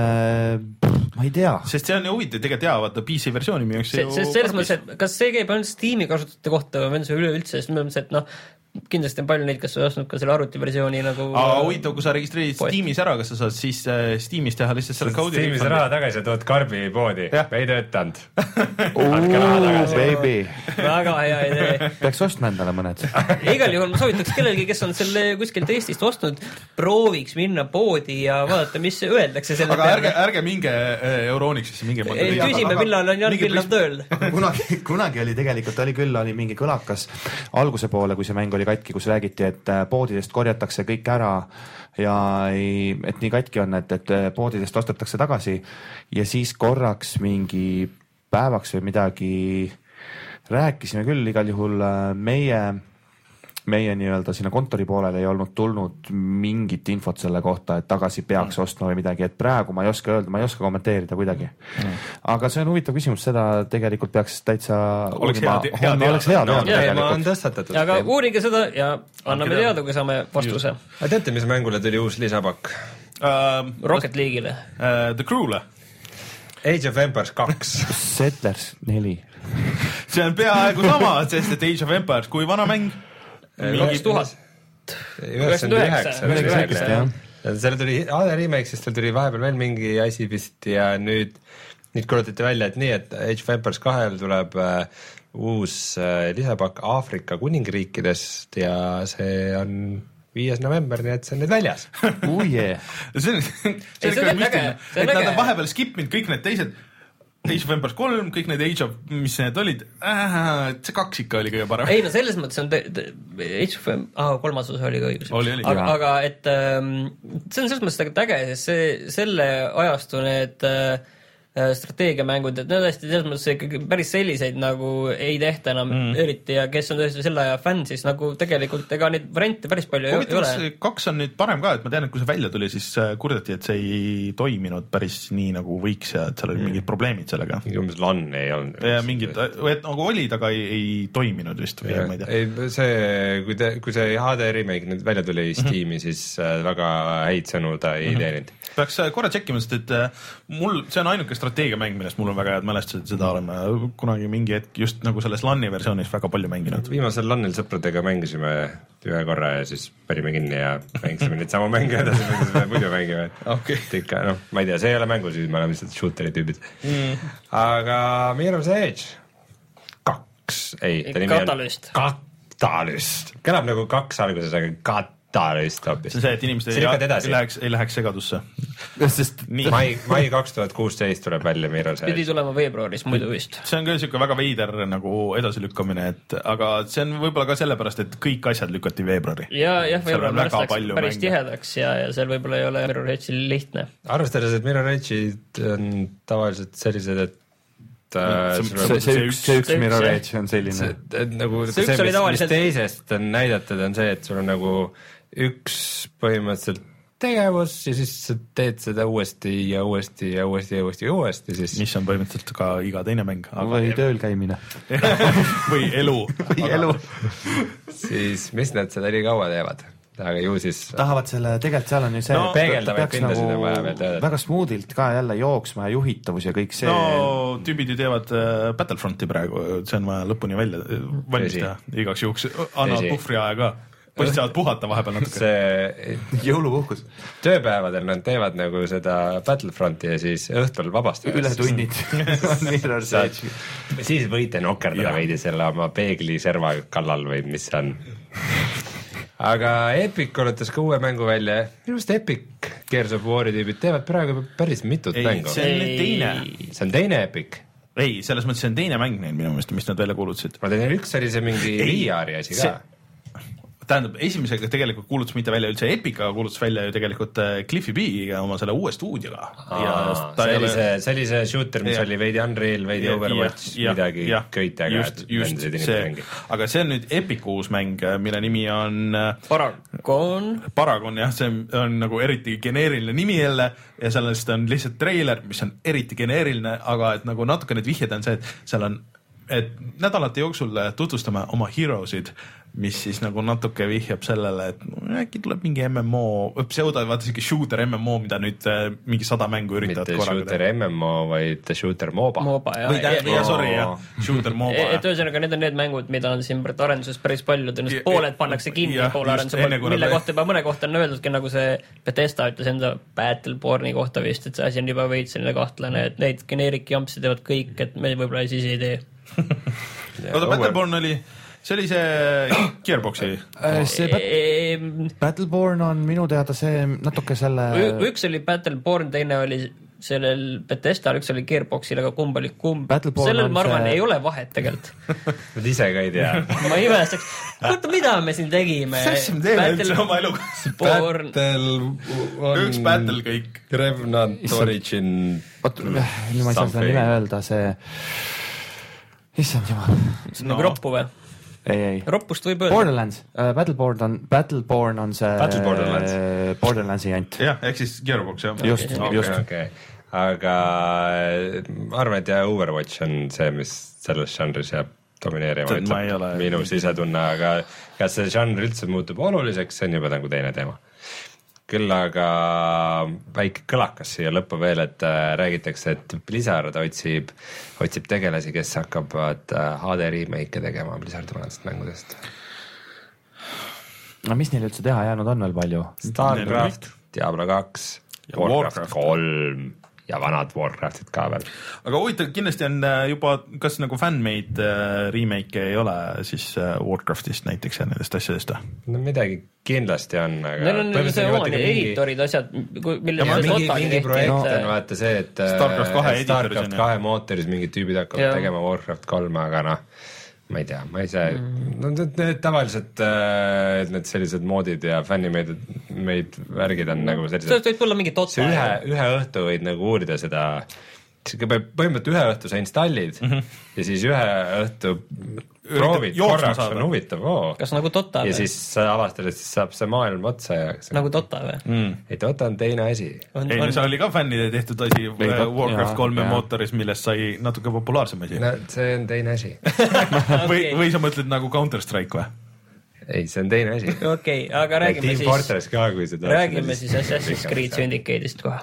ma ei tea. Sest see on ju huvitav, tegelikult jaa, vaata P C versiooni müüks see, ju... Sest selles mõttes, et kas see käib ainult Steam'i kasutajate kohta või on see üleüldse, sest mõttes, et noh, kindlasti on palju neid, kes on ostnud ka selle arvutiversiooni nagu aga huvitav, kui sa registreerid Steamis ära, kas sa saad siis äh, Steamis teha lihtsalt selle koodi Steamis raha tagasi ja tood Karbi poodi, ei töötanud andke raha tagasi baby. väga hea idee. Peaks ostma endale mõned. Igal juhul ma soovitaks kellelgi, kes on selle kuskilt Eestist ostnud, prooviks minna poodi ja vaadata, mis öeldakse selle aga ärge, ärge minge Euronixisse minge küsime, millal on Jan Villav tööl. kunagi, kunagi oli tegelikult, oli küll, oli mingi kõlakas alguse poole, kui see mäng oli katki, kus räägiti, et poodidest korjatakse kõik ära ja ei, et nii katki on, et, et poodidest ostetakse tagasi ja siis korraks mingi päevaks või midagi rääkisime küll, igal juhul meie meie nii-öelda sinna kontori poolele ei olnud tulnud mingit infot selle kohta, et tagasi peaks mm. ostma või midagi, et praegu ma ei oska öelda, ma ei oska kommenteerida kuidagi mm.. aga see on huvitav küsimus, seda tegelikult peaks täitsa oleks hea, hea, oleks hea no, teema on tõstatatud. aga uurige seda ja anname teada, kui saame vastuse. aga teate, mis mängule tuli uus lisapakk? Uh, Rocket League'ile uh, The Crew'le Age of Empires kaks Settlers neli see on peaaegu sama, sest et Age of Empires, kui vana mäng? kaks tuhat üheksakümmend üheksa seal tuli A D remake, sest seal tuli vahepeal veel mingi asi vist ja nüüd nüüd kuulutati välja, et nii, et Age of Empires kahel tuleb uh, uus uh, lisapakk Aafrika kuningriikidest ja see on viies november, nii et see on nüüd väljas oh yeah. see on, see on, see on ikka müstiline, et nad on vahepeal skippinud kõik need teised Age of Empires kolm, kõik need Age of, mis need olid, äh, see kaks ikka oli kõige parem. Ei no selles mõttes on te, te, Age of Empires, ah, kolmas osa oli ka õigus. Oli, oli. Aga, aga et ähm, see on selles mõttes tegelikult äge, sest see, selle ajastu need äh, strateegiamängud, et need hästi selles mõttes ikkagi päris selliseid nagu ei tehta enam mm. eriti ja kes on tõesti selle aja fänn, siis nagu tegelikult ega neid variante päris palju ei, ei ole. Kaks on nüüd parem ka, et ma tean, et kui see välja tuli, siis kurdati, et see ei toiminud päris nii nagu võiks ja et seal oli mm. mingid probleemid sellega. Mingi umbes LAN ei olnud. Ja mingid, et nagu olid, aga ei, ei toiminud vist või ja, ma ei tea. Ei, see, kui, te, kui see H D remake nüüd välja tuli Steam'i, mm-hmm. siis väga häid sõnu ta ei mm-hmm. teeninud. Peaks korra tšekkima, sest et mul, see on ainuke strateegiamäng, millest mul on väga head mälestused, seda oleme kunagi mingi hetk just nagu selles LAN-i versioonis väga palju mänginud. Viimasel LAN-il sõpradega mängisime ühe korra ja siis pärime kinni ja mängisime neid sama mänge edasi, mängisime muidu mängime. Okay. Ikka, noh, ma ei tea, see ei ole mängu, siis me oleme lihtsalt shooteri tüübid. Mm. Aga Mirror's Edge kaks, ei, ta nimi on Catalyst. Catalyst. Kõlab nagu kaks alguses, aga Catalyst. Talist hoopis. See on see, et inimesed ei, ei, läheks, ei läheks segadusse. Sest nii. Mai, mai kaks tuhat kuusteist tuleb välja Mirror's Edge. Pidi tulema veebruaris muidu vist. See on küll siuke väga veider nagu edasilükkamine, et, aga see on võib-olla ka sellepärast, et kõik asjad lükati veebruari. Ja, jah, veebruari läks päris mänge. Tihedaks ja, ja seal võib-olla ei ole Mirror's Edge'il lihtne. Arvestades, et Mirror's Edge'id on tavaliselt sellised, et See, see, see üks, see üks Mirror Edge on selline. See, nagu, see, see mis, mis teisest on näidatud, on see, et sul on nagu üks põhimõtteliselt tegevus ja siis sa teed seda uuesti ja uuesti ja uuesti ja uuesti ja uuesti. Siis... mis on põhimõtteliselt ka iga teine mäng. Aga... või tööl käimine. või elu. või aga... elu. siis mis nad seda nii kaua teevad? Aga ju siis tahavad selle, tegelikult seal on ju see no, peegeldavaid pindasid on vaja veel teada. Väga smoothilt ka jälle jooksma ja juhitavus ja kõik see. No tüübid ju teevad äh, Battlefronti praegu, see on vaja lõpuni välja valmis teha, igaks juhuks annavad puhvri aja ka. Poisid saavad puhata vahepeal natuke. See jõulupuhkus. Tööpäevadel nad teevad nagu seda Battlefronti ja siis õhtul vabastavad. Üle tunnid. siis võite nokerdada veidi selle oma peegli serva kallal või mis see on. Aga Epic kuulutas ka uue mängu välja. Minu arust Epic Gears of War'i tüübid teevad praegu päris mitut ei, mängu. See on teine. See on teine Epic. Ei, selles mõttes see on teine mäng neil minu meelest, mis nad välja kuulutasid. Ma tean, üks oli see mingi V R-i asi ka. See... tähendab, esimesega tegelikult kuulutas mitte välja üldse Epic, aga kuulutas välja ju tegelikult Cliffy B'iga oma selle uue stuudioga. Aa, see, oli see, see oli see shooter, mis ja. oli veidi Unreal, veidi ja, Overwatch, ja, midagi ja, köitega. Just, just see. Aga see on nüüd Epic uus mäng, mille nimi on Paragon. Paragon, jah, see on nagu eriti geneeriline nimi jälle ja sellest on lihtsalt treiler, mis on eriti geneeriline, aga et nagu natuke need vihjed on see, et seal on et nädalate jooksul tutvustame oma hero'sid, mis siis nagu natuke vihjab sellele, et äkki tuleb mingi M M O, pseudo, vaata siuke shooter M M O, mida nüüd mingi sada mängu üritavad mitte korraga. Mitte shooter M M O, vaid shooter MOBA. MOBA, jah. Või tähendab, ja, sorry, jah, shooter MOBA. Et ühesõnaga, need on need mängud, mida on siin arenduses päris palju, tõenäoliselt pooled pannakse kinni poole arenduse, mille kohta juba mõne kohta on öeldudki, nagu see Bethesda ütles enda Battleborne'i kohta vist, et see asi on juba veits selline kahtlane, et neid geneerik jampsi teevad kõik, et me võib-olla siis ei tee. Oota, Battleborn oli... See oli see Gearboxi? See bat- Battleborn on minu teada see natuke selle... Üks oli Battleborn, teine oli sellel Bethesda, üks oli Gearboxil, aga kumb oli kumb. Sellel ma arvan, see... ei ole vahet tegelikult. Nad ise ka ei tea. Ma imestaks. Kuulta, mida me siin tegime? Sest me teeme üldse oma eluga. Battle on... Üks battle kõik. Revenant, Origin... Oot, nüüd ma ei saa seda nime öelda, see... Issand jumal. See on nagu roppu või? Ei, ei. Roppust võib öelda. Borderlands. Uh, Battleborn on, Battleborn on see Battle Borderlands. Uh, Borderlandsi jant. Jah, ehk siis Gearbox, jah. Just, okay, just. Okay. Aga ma arvan, et ja Overwatch on see, mis selles žanris jääb domineerima. Minu sisetunne, aga kas see žanr üldse muutub oluliseks, see on juba nagu teine teema. Küll aga väike kõlakas siia lõppu veel, et äh, räägitakse, et Blizzard otsib, otsib tegelasi, kes hakkavad äh, H D remake tegema Blizzardi vanadest mängudest. No mis neil üldse teha jäänud on veel palju? Starcraft, Diablo kaks, Warcraft kolm ja vanad Warcraftid ka veel. Aga huvitav, kindlasti on juba, kas nagu fan-made remake ei ole siis Warcraftist näiteks ja nendest asjadest? No midagi kindlasti on, aga... Neil on see oma editorid asjad, mille... Ja mingi, mingi projekt on et... vaata see, et Starcraft kahe, Starcraft kahe mootoris mingid tüübid hakkavad ja. tegema Warcraft kolm, aga noh, ma ei tea, ma ei saa, mm. no need, need tavaliselt äh, need sellised moodid ja fännimeid meid värgid on no, nagu sellised... See võib tulla mingi totta. Ühe, ühe õhtu võid nagu uurida seda, põhimõtteliselt ühe õhtu sa installid mm -hmm. ja siis ühe õhtu proovid korraks, on huvitav oo. Kas nagu Dota ja või? siis sa avastad, et siis saab see maailm otsa ja see... nagu Dota või? Mm. ei, Dota on teine asi. On, ei, on... see oli ka fännide tehtud asi Warcraft kolme mootoris, millest sai natuke populaarsem asi. No, see on teine asi. või, või sa mõtled nagu Counter-Strike või? ei, see on teine asi. okei, okay, aga räägime Team siis... Fortress ka, kui seda... räägime siis Assassin's Creed Syndicate'ist kohe.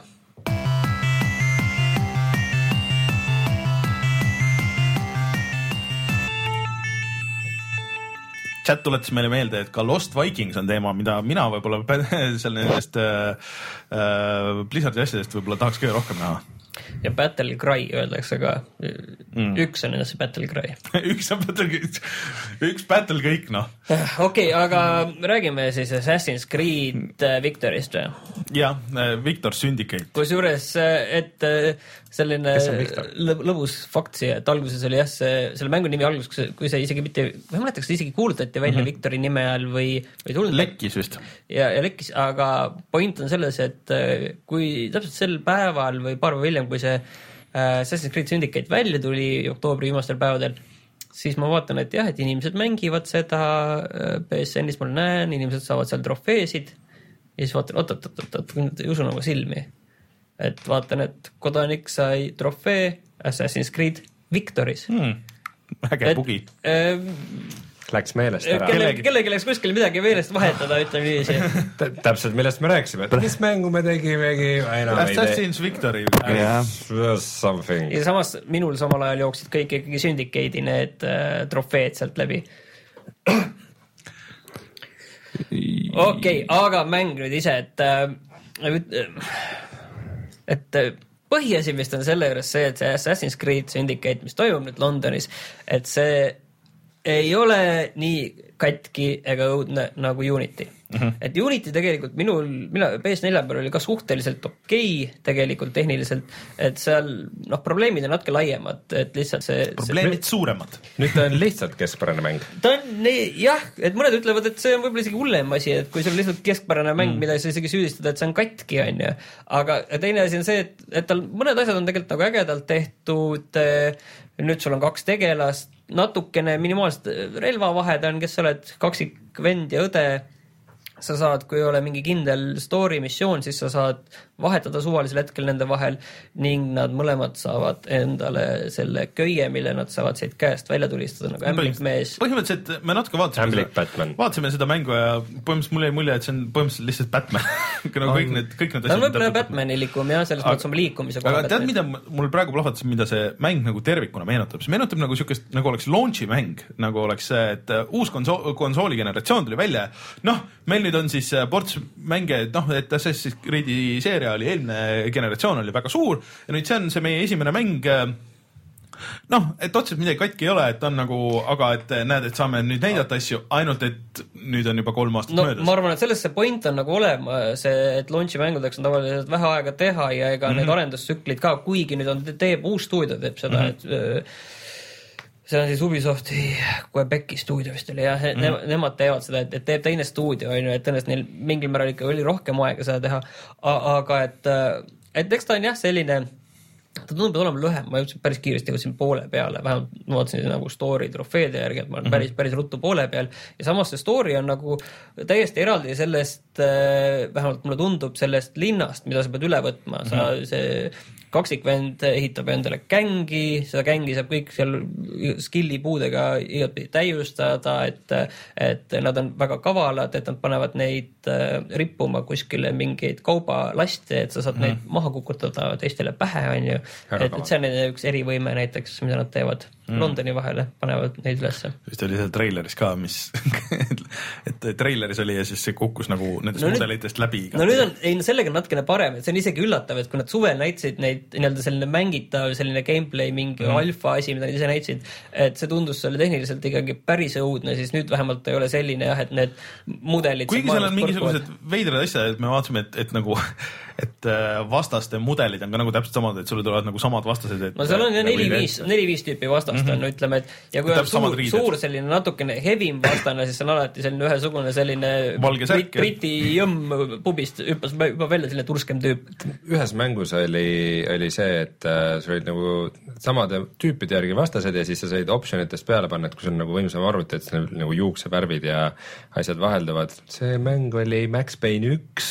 Chat tuletas meile meelde, et ka Lost Vikings on teema, mida mina võib-olla selle nendest äh, Blizzardi asjadest võib-olla tahaks kõige rohkem näha. Ja Battle Cry öeldakse ka. Mm. Üks on ennast Battle Cry. üks on Battle, üks Battle kõik, noh. Okei, okay, aga räägime siis Assassin's Creed Victorist või? Jah, Victor Syndicate. Kus juures, et selline lõbus fakt siia, et alguses oli jah, see, selle mängu nimi alguses, kui see isegi mitte, või mõnetakse, isegi kuulutati välja mm-hmm. Victori nime all või, või tulnud. Lekkis vist. Ja, ja lekkis, aga point on selles, et kui täpselt sel päeval või paar päeva hiljem, kui see Assassin's Creed Syndicate välja tuli oktoobri viimastel päevadel, siis ma vaatan, et jah, et inimesed mängivad seda P S N-is, ma näen, inimesed saavad seal trofeesid ja siis vaatan, oot, oot, oot, oot, ei usun oma silmi. Et vaatan, et kodanik sai trofee Assassin's Creed Victoris. Hmm. Äge pugi. Äh, Läks meelest ära. Kellegi, kellegi läks kuskil midagi meelest vahetada, ütleme niiviisi. Täpselt, millest me rääksime, et mis mängu me tegimegi? Assassin's Victory. Yeah. Something. Ja samas minul samal ajal jooksid kõik ikkagi Syndicate'i need äh, trofeed sealt läbi. Okei, okay, aga mäng nüüd ise, et äh, et põhiasi vist on selle juures see, et see Assassin's Creed Syndicate, mis toimub nüüd Londonis, et see ei ole nii katki ega õudne nagu Unity. Mm-hmm. Et Unity tegelikult minul, mina P S neli peal oli ka suhteliselt okei okay, tegelikult tehniliselt, et seal noh, probleemid on natuke laiemad, et lihtsalt see... Probleemid see, suuremad. Nüüd ta on lihtsalt keskpärane mäng. Ta on, jah, et mõned ütlevad, et see on võib-olla isegi hullem asi, et kui sul on lihtsalt keskpärane mäng, mm. mida sa isegi süüdistada, et see on katki, on ju. Aga teine asi on see, et, et tal mõned asjad on tegelikult nagu ägedalt tehtud, nüüd sul on kaks tegelast, natukene minimaalselt relvavahed on, kes sa oled kaksik vend ja õde, sa saad, kui ei ole mingi kindel story missioon, siis sa saad vahetada suvalisel hetkel nende vahel ning nad mõlemad saavad endale selle köie, mille nad saavad siit käest välja tulistada nagu ämblik mees. Põhimõtteliselt me natuke vaatasime seda, vaatasime seda mängu ja põhimõtteliselt mulle jäi mulje, et see on põhimõtteliselt lihtsalt Batman. nagu kõik need, kõik need asjad. Ta on võib-olla Batmanilikum ja selles mõttes on liikumise koha. Aga tead, mida mul praegu plahvatas, mida see mäng nagu tervikuna meenutab? See meenutab nagu siukest, nagu oleks launchi mäng, nagu oleks see, et uus konsool, konsooli generatsioon tuli välja. Noh, meil nüüd on siis ports mänge, noh, et Assassin's Creed'i seeria oli eelmine generatsioon oli väga suur ja nüüd see on see meie esimene mäng, noh, et otseselt midagi katki ei ole, et on nagu, aga et näed, et saame nüüd näidata asju, ainult et nüüd on juba kolm aastat no, möödas. Ma arvan, et sellest see point on nagu olema, see, et launchi mängudeks on tavaliselt vähe aega teha ja ega mm-hmm. need arendustsüklid ka, kuigi nüüd on, teeb uus stuudio, teeb seda, mm-hmm. et see on siis Ubisofti Quebeci stuudio vist oli jah, mm. ne, nemad teevad seda, et, et teeb teine stuudio, on ju, et tõenäoliselt neil mingil määral ikka oli rohkem aega seda teha, aga et, et eks ta on jah selline, ta tundub olema lühem, ma jõudsin päris kiiresti jõudsin poole peale, vähemalt ma vaatasin nagu story trofeede järgi, et ma olen päris, päris ruttu poole peal ja samas see story on nagu täiesti eraldi sellest, vähemalt mulle tundub sellest linnast, mida sa pead üle võtma, sa see kaksikvend ehitab endale gängi, seda gängi saab kõik seal skilli puudega igatpidi täiustada, et, et nad on väga kavalad, et nad panevad neid rippuma kuskile mingeid kaubalaste, et sa saad mm. neid maha kukutada teistele pähe, on ju. Et, et see on üks erivõime näiteks, mida nad teevad mm. Londoni vahele, panevad neid ülesse. Vist oli see treileris ka, mis et treileris oli ja siis see kukkus nagu nendest no mudelitest läbi. No nüüd on, ei, sellega natukene parem, et see on isegi üllatav, et kui nad suvel näitasid neid nii-öelda selline mängitav, selline gameplay, mingi mm. alfa asi, mida nad ise näitasid, et see tundus selle tehniliselt ikkagi päris õudne, siis nüüd vähemalt ei ole selline jah, et need mudelid kuigi seal on mingisugused veidrad asjad, et me vaatasime, et, et nagu et vastaste mudelid on ka nagu täpselt samad, et sulle tulevad nagu samad vastased. Et, no seal on neli viis tüüpi vastast mm -hmm. on, ütleme, et ja kui on suur, suur selline natukene hevim vastane, siis on alati selline ühesugune selline brit, briti jõmm pubist hüppas juba välja selline turskem tüüp. Ühes mängus oli, oli see, et äh, sul olid nagu samade tüüpide järgi vastased ja siis sa said optionitest peale panna, et kui sul on nagu võimsam arvuti, et see nagu juuksevärvid ja asjad vahelduvad. See mäng oli Max Payne üks.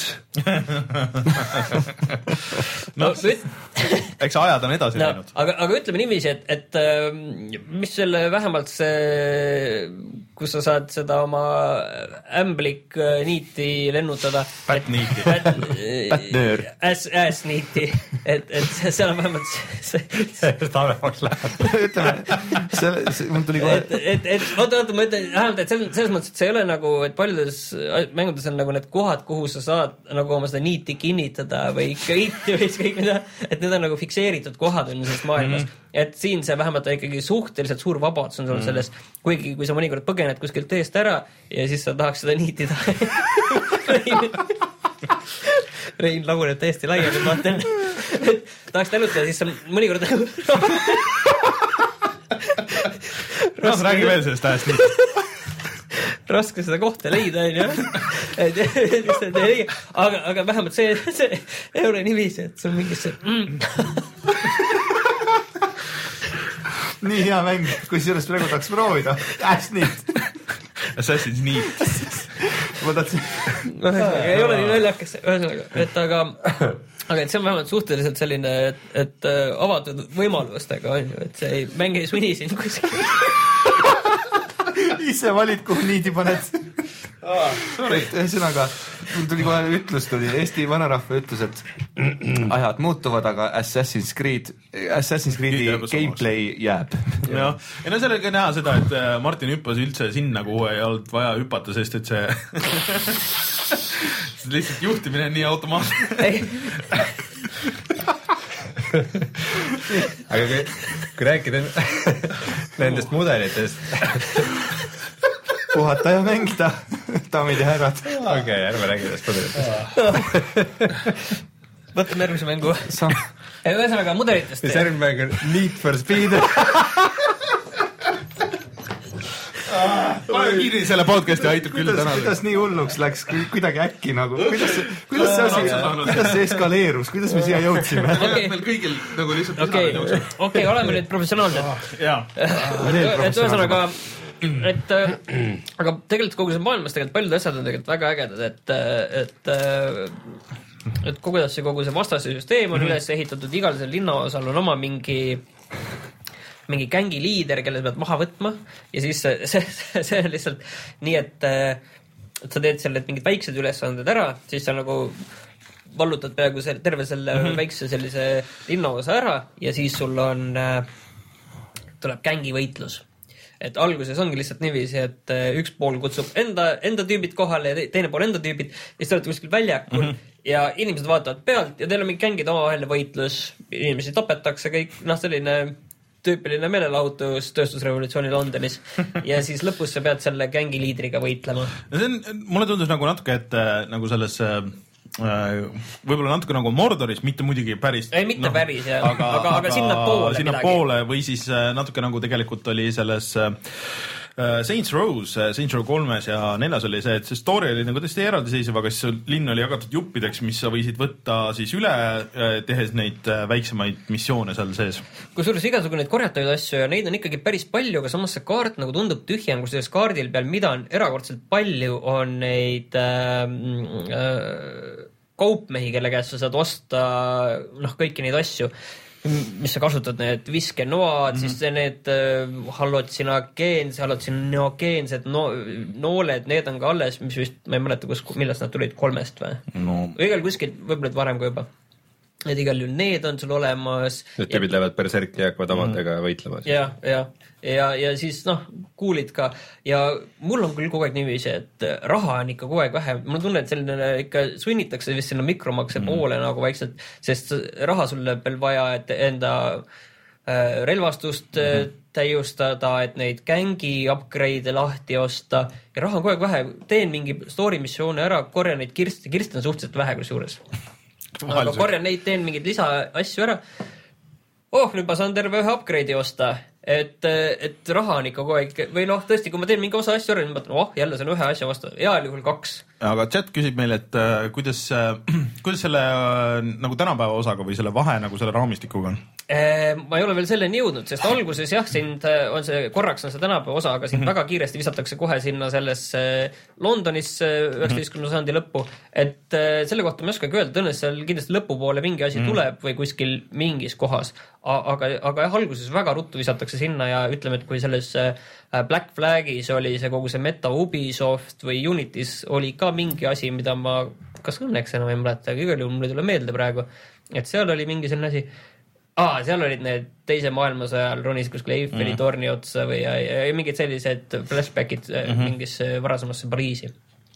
no, eks ajad on edasi no, läinud. Aga, aga ütleme niiviisi, et, et mis selle vähemalt see, kus sa saad seda oma ämblik niiti lennutada. Pat niiti. Pat nöör. Ass, ass niiti. Et, et seal on vähemalt see... see talvemaks läheb. ütleme, see, mul tuli kohe... Et, et, et oota, oota, ma ütlen, vähemalt, et selles, selles mõttes, et see ei ole nagu, et paljudes mängudes on nagu need kohad, kuhu sa saad nagu oma seda niiti kinnitada või kõiti või kõik mida, et need on nagu fikseeritud kohad on selles maailmas. Mm -hmm. Et siin see vähemalt ikkagi suhteliselt suur vabadus on sul selles, kuigi kui sa mõnikord põgened kuskilt teest ära ja siis sa tahaks seda niitida. Rein laguneb täiesti laiali, ma vaatan. Tahaks tänutada, siis sa mõnikord noh, räägi veel sellest ajast nii. Raske seda kohta leida, on ju. aga, aga vähemalt see, see ei ole niiviisi, et see on mingisse... Mm. nii hea mäng, kui sellest praegu tahaks proovida. Äs niit. Assassin's Need. ma tahtsin... no, ei ole nii naljakas, ühesõnaga, et aga... aga et see on vähemalt suhteliselt selline, et, et avatud võimalustega, on ju, et see ei, mäng ei suni sind kuskil. ise valid, kuhu niidi paned. Ühesõnaga, mul tuli kohe ütlus, tuli Eesti vanarahva ütlus, et ajad muutuvad, aga Assassin's Creed, Assassin's Creed'i gameplay jääb. ja, ja no sellega näha seda, et Martin hüppas üldse sinna, kuhu ei olnud vaja hüpata, sest et see lihtsalt juhtimine on nii automaatne. aga kui, kui rääkida nendest mudelitest puhata ja mängida, daamid ja härrad. okei, okay, ärme räägi nendest mudelitest. Võtame järgmise mängu. Ühesõnaga mudelitest. Mis järgmine mäng on Need for Speed. Pane kiiri selle podcasti aitab küll täna. Kuidas nii hulluks läks, kuidagi äkki nagu, kuidas, kuidas see asi, kuidas see eskaleerus, kuidas me siia jõudsime? Okay. Meil kõigil nagu lihtsalt okei, okay. okay, oleme nüüd professionaalsed. Jaa. Et ühesõnaga et aga tegelikult kogu see maailmas tegelikult paljud asjad on tegelikult väga ägedad, et, et et kuidas see kogu see vastase süsteem on mm-hmm. üles ehitatud, igal seal linnaosal on oma mingi mingi gängi liider, kelle sa pead maha võtma ja siis see, see, see on lihtsalt nii, et, et sa teed selle mingid väiksed ülesanded ära, siis sa nagu vallutad peaaegu selle, terve selle mm-hmm. väikse sellise linnaosa ära ja siis sul on tuleb gängi võitlus. Et alguses ongi lihtsalt niiviisi, et üks pool kutsub enda, enda tüübid kohale ja teine pool enda tüübid ja siis te olete kuskil väljakul mm-hmm. ja inimesed vaatavad pealt ja teil on mingi gängid omavaheline võitlus, inimesi tapetakse, kõik noh, selline tüüpiline meelelahutus tööstusrevolutsiooni Londonis ja siis lõpus sa pead selle gängi liidriga võitlema. See on, mulle tundus nagu natuke, et nagu selles võib-olla natuke nagu Mordoris, mitte muidugi päris. Ei, mitte no, päris, jah. Aga, aga, aga sinna poole sinna midagi. Poole või siis natuke nagu tegelikult oli selles Saints Row's, Saints Row kolmes ja neljas oli see, et see story oli nagu tõesti eraldiseisev, aga siis linn oli jagatud juppideks, mis sa võisid võtta siis üle, tehes neid väiksemaid missioone seal sees. Kusjuures igasugu neid korjatavaid asju ja neid on ikkagi päris palju, aga samas see kaart nagu tundub tühjem, kui selles kaardil peal, mida on erakordselt palju, on neid äh, äh, kaupmehi, kelle käest sa saad osta noh, kõiki neid asju, mis sa kasutad, need viskenoad mm, -hmm. siis need äh, hallutsinogeensed, hallutsinogeensed no, nooled, need on ka alles, mis vist, ma ei mäleta, kus, millest nad tulid, kolmest või? No. Igal kuskil, võib-olla varem ka juba. Et igal juhul need on sul olemas. Need tüübid lähevad berserki ja hakkavad omadega mm. võitlema. Ja, ja, ja, ja siis noh, kuulid ka ja mul on küll kogu aeg niiviisi, et raha on ikka kogu aeg vähe. Mul tunne, et selline ikka sunnitakse vist sinna mikromakse mm. poole nagu vaikselt, sest raha sulle veel vaja, et enda äh, relvastust mm. täiustada, et neid gängi upgrade'e lahti osta ja raha on kogu aeg vähe. Teen mingi story missioone ära, korjan neid kirste, kirste on suhteliselt vähe kusjuures. Aga korjan neid, teen mingeid lisa asju ära. Oh, nüüd ma saan terve ühe upgrade'i osta. Et, et raha on ikka kogu aeg, või noh, tõesti, kui ma teen mingi osa asju ära, siis ma mõtlen, oh, jälle saan ühe asja vastu. Heal juhul kaks. Aga chat küsib meil, et uh, kuidas, uh, kuidas selle uh, nagu tänapäeva osaga või selle vahe nagu selle raamistikuga on? Ma ei ole veel selleni jõudnud, sest alguses jah, sind on see, korraks on see tänapäeva osa, aga sind mm-hmm. väga kiiresti visatakse kohe sinna sellesse Londonis üheksateistkümnenda sajandi lõppu, et selle kohta ma ei oskagi öelda, tõenäoliselt seal kindlasti lõpupoole mingi asi mm-hmm. tuleb või kuskil mingis kohas, aga, aga jah, alguses väga ruttu visatakse sinna ja ütleme, et kui selles Black Flagis oli see kogu see Meta Ubisoft või Unitis oli ka mingi asi, mida ma kas õnneks enam ei mäleta, aga igal juhul mul ei tule meelde praegu, et seal oli mingi selline asi. Aa, seal olid need teise maailmasõja ajal ronis kuskil Eiffeli mm-hmm. torni otsa või ja, ja mingid sellised flashbackid mm-hmm. mingis varasemasse Pariisi.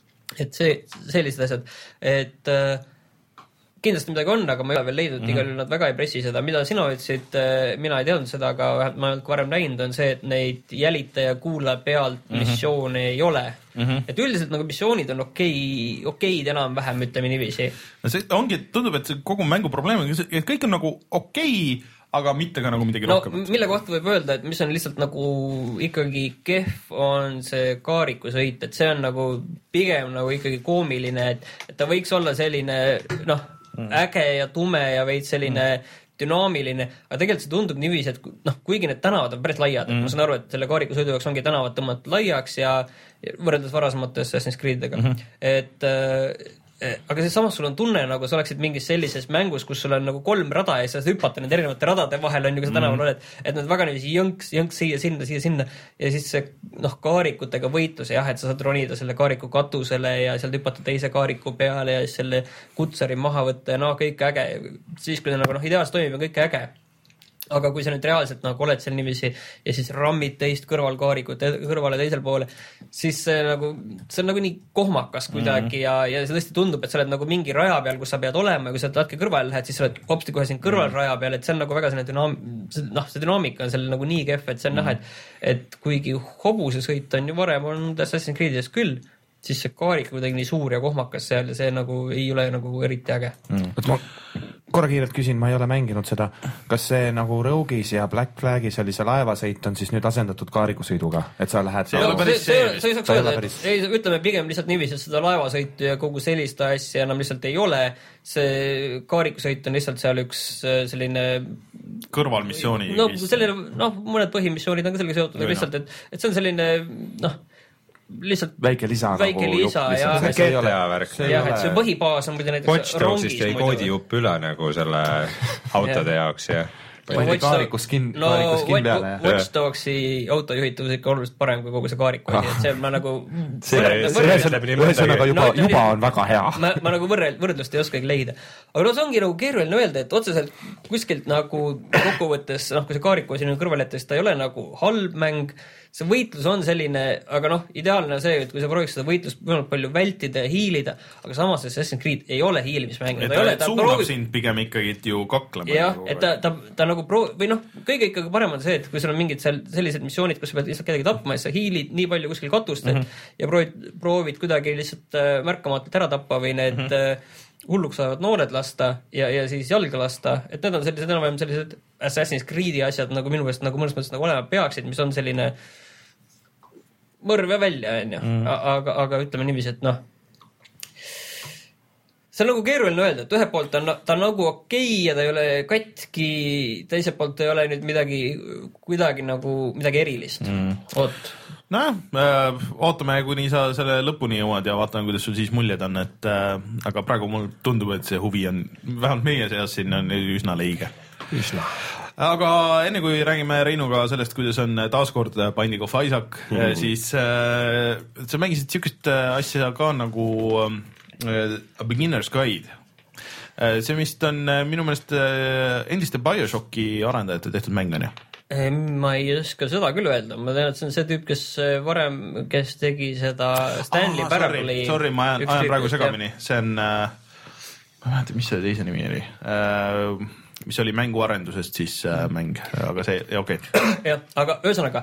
Et see, sellised asjad, et äh, kindlasti midagi on, aga ma ei ole veel leidnud mm-hmm. igal juhul nad väga ei pressi seda, mida sina ütlesid, mina ei teadnud seda, aga vähemalt ma olen varem näinud, on see, et neid jälita ja kuula pealt mm-hmm. missioone ei ole. Mm-hmm. Et üldiselt nagu missioonid on okei, okeid enam-vähem, ütleme niiviisi. No see ongi, tundub, et see kogu mängu probleem on, et kõik on nagu okei, aga mitte ka nagu midagi no, rohkem. Mille kohta võib öelda, et mis on lihtsalt nagu ikkagi kehv, on see kaarikusõit, et see on nagu pigem nagu ikkagi koomiline, et, et ta võiks olla selline noh, mm. äge ja tume ja veid selline mm. dünaamiline, aga tegelikult see tundub niiviisi, et noh, kuigi need tänavad on päris laiad, mm. ma saan aru, et selle kaarikusõidu jaoks ongi tänavad tõmmatud laiaks ja võrreldes varasemate Assassin's Creed'ega, mm-hmm. et äh, aga see samas sul on tunne, nagu sa oleksid mingis sellises mängus, kus sul on nagu kolm rada ja sa hüppata need erinevate radade vahel on ju, kui sa tänaval oled, et nad väga niiviisi jõnks, jõnks siia, sinna, siia, sinna ja siis see noh, kaarikutega võitlus jah, et sa saad ronida selle kaariku katusele ja sealt hüppata teise kaariku peale ja siis selle kutsari maha võtta ja no kõik äge, siis kui ta nagu noh, ideaalselt toimib ja kõik äge. Aga kui sa nüüd reaalselt nagu oled seal niiviisi ja siis rammid teist kõrvalkaarikut kõrvale teisel poole, siis see, nagu, see on nagu nii kohmakas kuidagi mm-hmm. ja, ja see tõesti tundub, et sa oled nagu mingi raja peal, kus sa pead olema ja kui sa tatke kõrvale lähed, siis sa oled hopsti kohe siin kõrval mm-hmm. raja peal, et see on nagu väga selline dünaam... noh, see dünaamika on seal nagu nii kehv, et see on mm-hmm. näha, et, et kuigi hobuse sõit on ju varem on Assassin's Creed'is küll, siis see kaarik kuidagi nii suur ja kohmakas seal ja see nagu ei ole nagu eriti äge. Mm. Ma korra kiirelt küsin, ma ei ole mänginud seda, kas see nagu Rogue'is ja Black Flag'is oli see laevasõit on siis nüüd asendatud kaarikusõiduga, et sa lähed... See, no, see, see, see ei saaks öelda, et ei, ütleme pigem lihtsalt niiviisi, et seda laevasõitu ja kogu sellist asja enam lihtsalt ei ole. See kaarikusõit on lihtsalt seal üks selline kõrvalmissiooni. no sellele, noh, mõned põhimissioonid on ka sellega seotud, aga lihtsalt, et, et see on selline, noh, lihtsalt väike lisa väike nagu lisa jupp, ja see ei ole hea värk. jah, et see põhibaas on muidu näiteks Watch Dogsist jäi koodijupp üle nagu selle autode jaoks ja pani kaarikus kin, no kaarikus kin peale. Watch Dogsi autojuhitavus ikka oluliselt parem kui kogu see kaariku ah. et see ma nagu ühesõnaga juba, juba on väga hea. ma, ma nagu võrreld, võrdlust ei oskagi leida. Aga no see ongi nagu keeruline öelda, et otseselt kuskilt nagu kokkuvõttes, noh, kui see kaariku siin kõrval jättes, ta ei ole nagu halb mäng, see võitlus on selline, aga noh, ideaalne on see, et kui sa prooviks seda võitlust võimalikult palju vältida ja hiilida, aga samas Assassin's Creed ei ole hiilimismäng. Et ta, ta suunab proovi... sind pigem ikkagi ju kaklema. jah, et ta, ta, ta nagu proo-, või noh, kõige ikkagi parem on see, et kui sul on mingid seal sellised missioonid, kus sa pead lihtsalt kedagi tapma ja sa hiilid nii palju kuskil katust mm -hmm. ja proovid, proovid kuidagi lihtsalt äh, märkamatult ära tappa või need mm -hmm. äh, hulluks saavad noored lasta ja, ja siis jalga lasta, et need on sellised enam-vähem sellised Assassin's Creed'i asjad nagu minu meelest nagu mõnes mõttes nagu olema peaksid, mis on selline mõrve välja, on ju, aga, aga ütleme niiviisi, et noh, see on nagu keeruline öelda, et ühelt poolt on, ta on nagu okei ja ta ei ole katki, teiselt poolt ei ole nüüd midagi, kuidagi nagu midagi erilist mm.. oot. Noh, äh, ootame, kuni sa selle lõpuni jõuad ja vaatame, kuidas sul siis muljed on, et äh, aga praegu mul tundub, et see huvi on, vähemalt meie seas siin on üsna leige. Üsna. Aga enne kui räägime Reinuga sellest, kuidas on taaskord Binding of Isaac, mm-hmm. siis äh, sa mängisid sihukest asja ka nagu äh, A Beginner's Guide. Äh, see vist on äh, minu meelest äh, endiste BioShocki arendajate tehtud mäng on ju? Ma ei oska seda küll öelda, ma tean, et see on see tüüp, kes varem, kes tegi seda Stanley ah, Parable'i. Sorry, sorry, ma ajan, ajan praegu segamini, see on äh, ma mäletan, mis see teise nimi oli äh, mis oli mänguarendusest siis äh, mäng, aga see, okei okay.. jah, aga ühesõnaga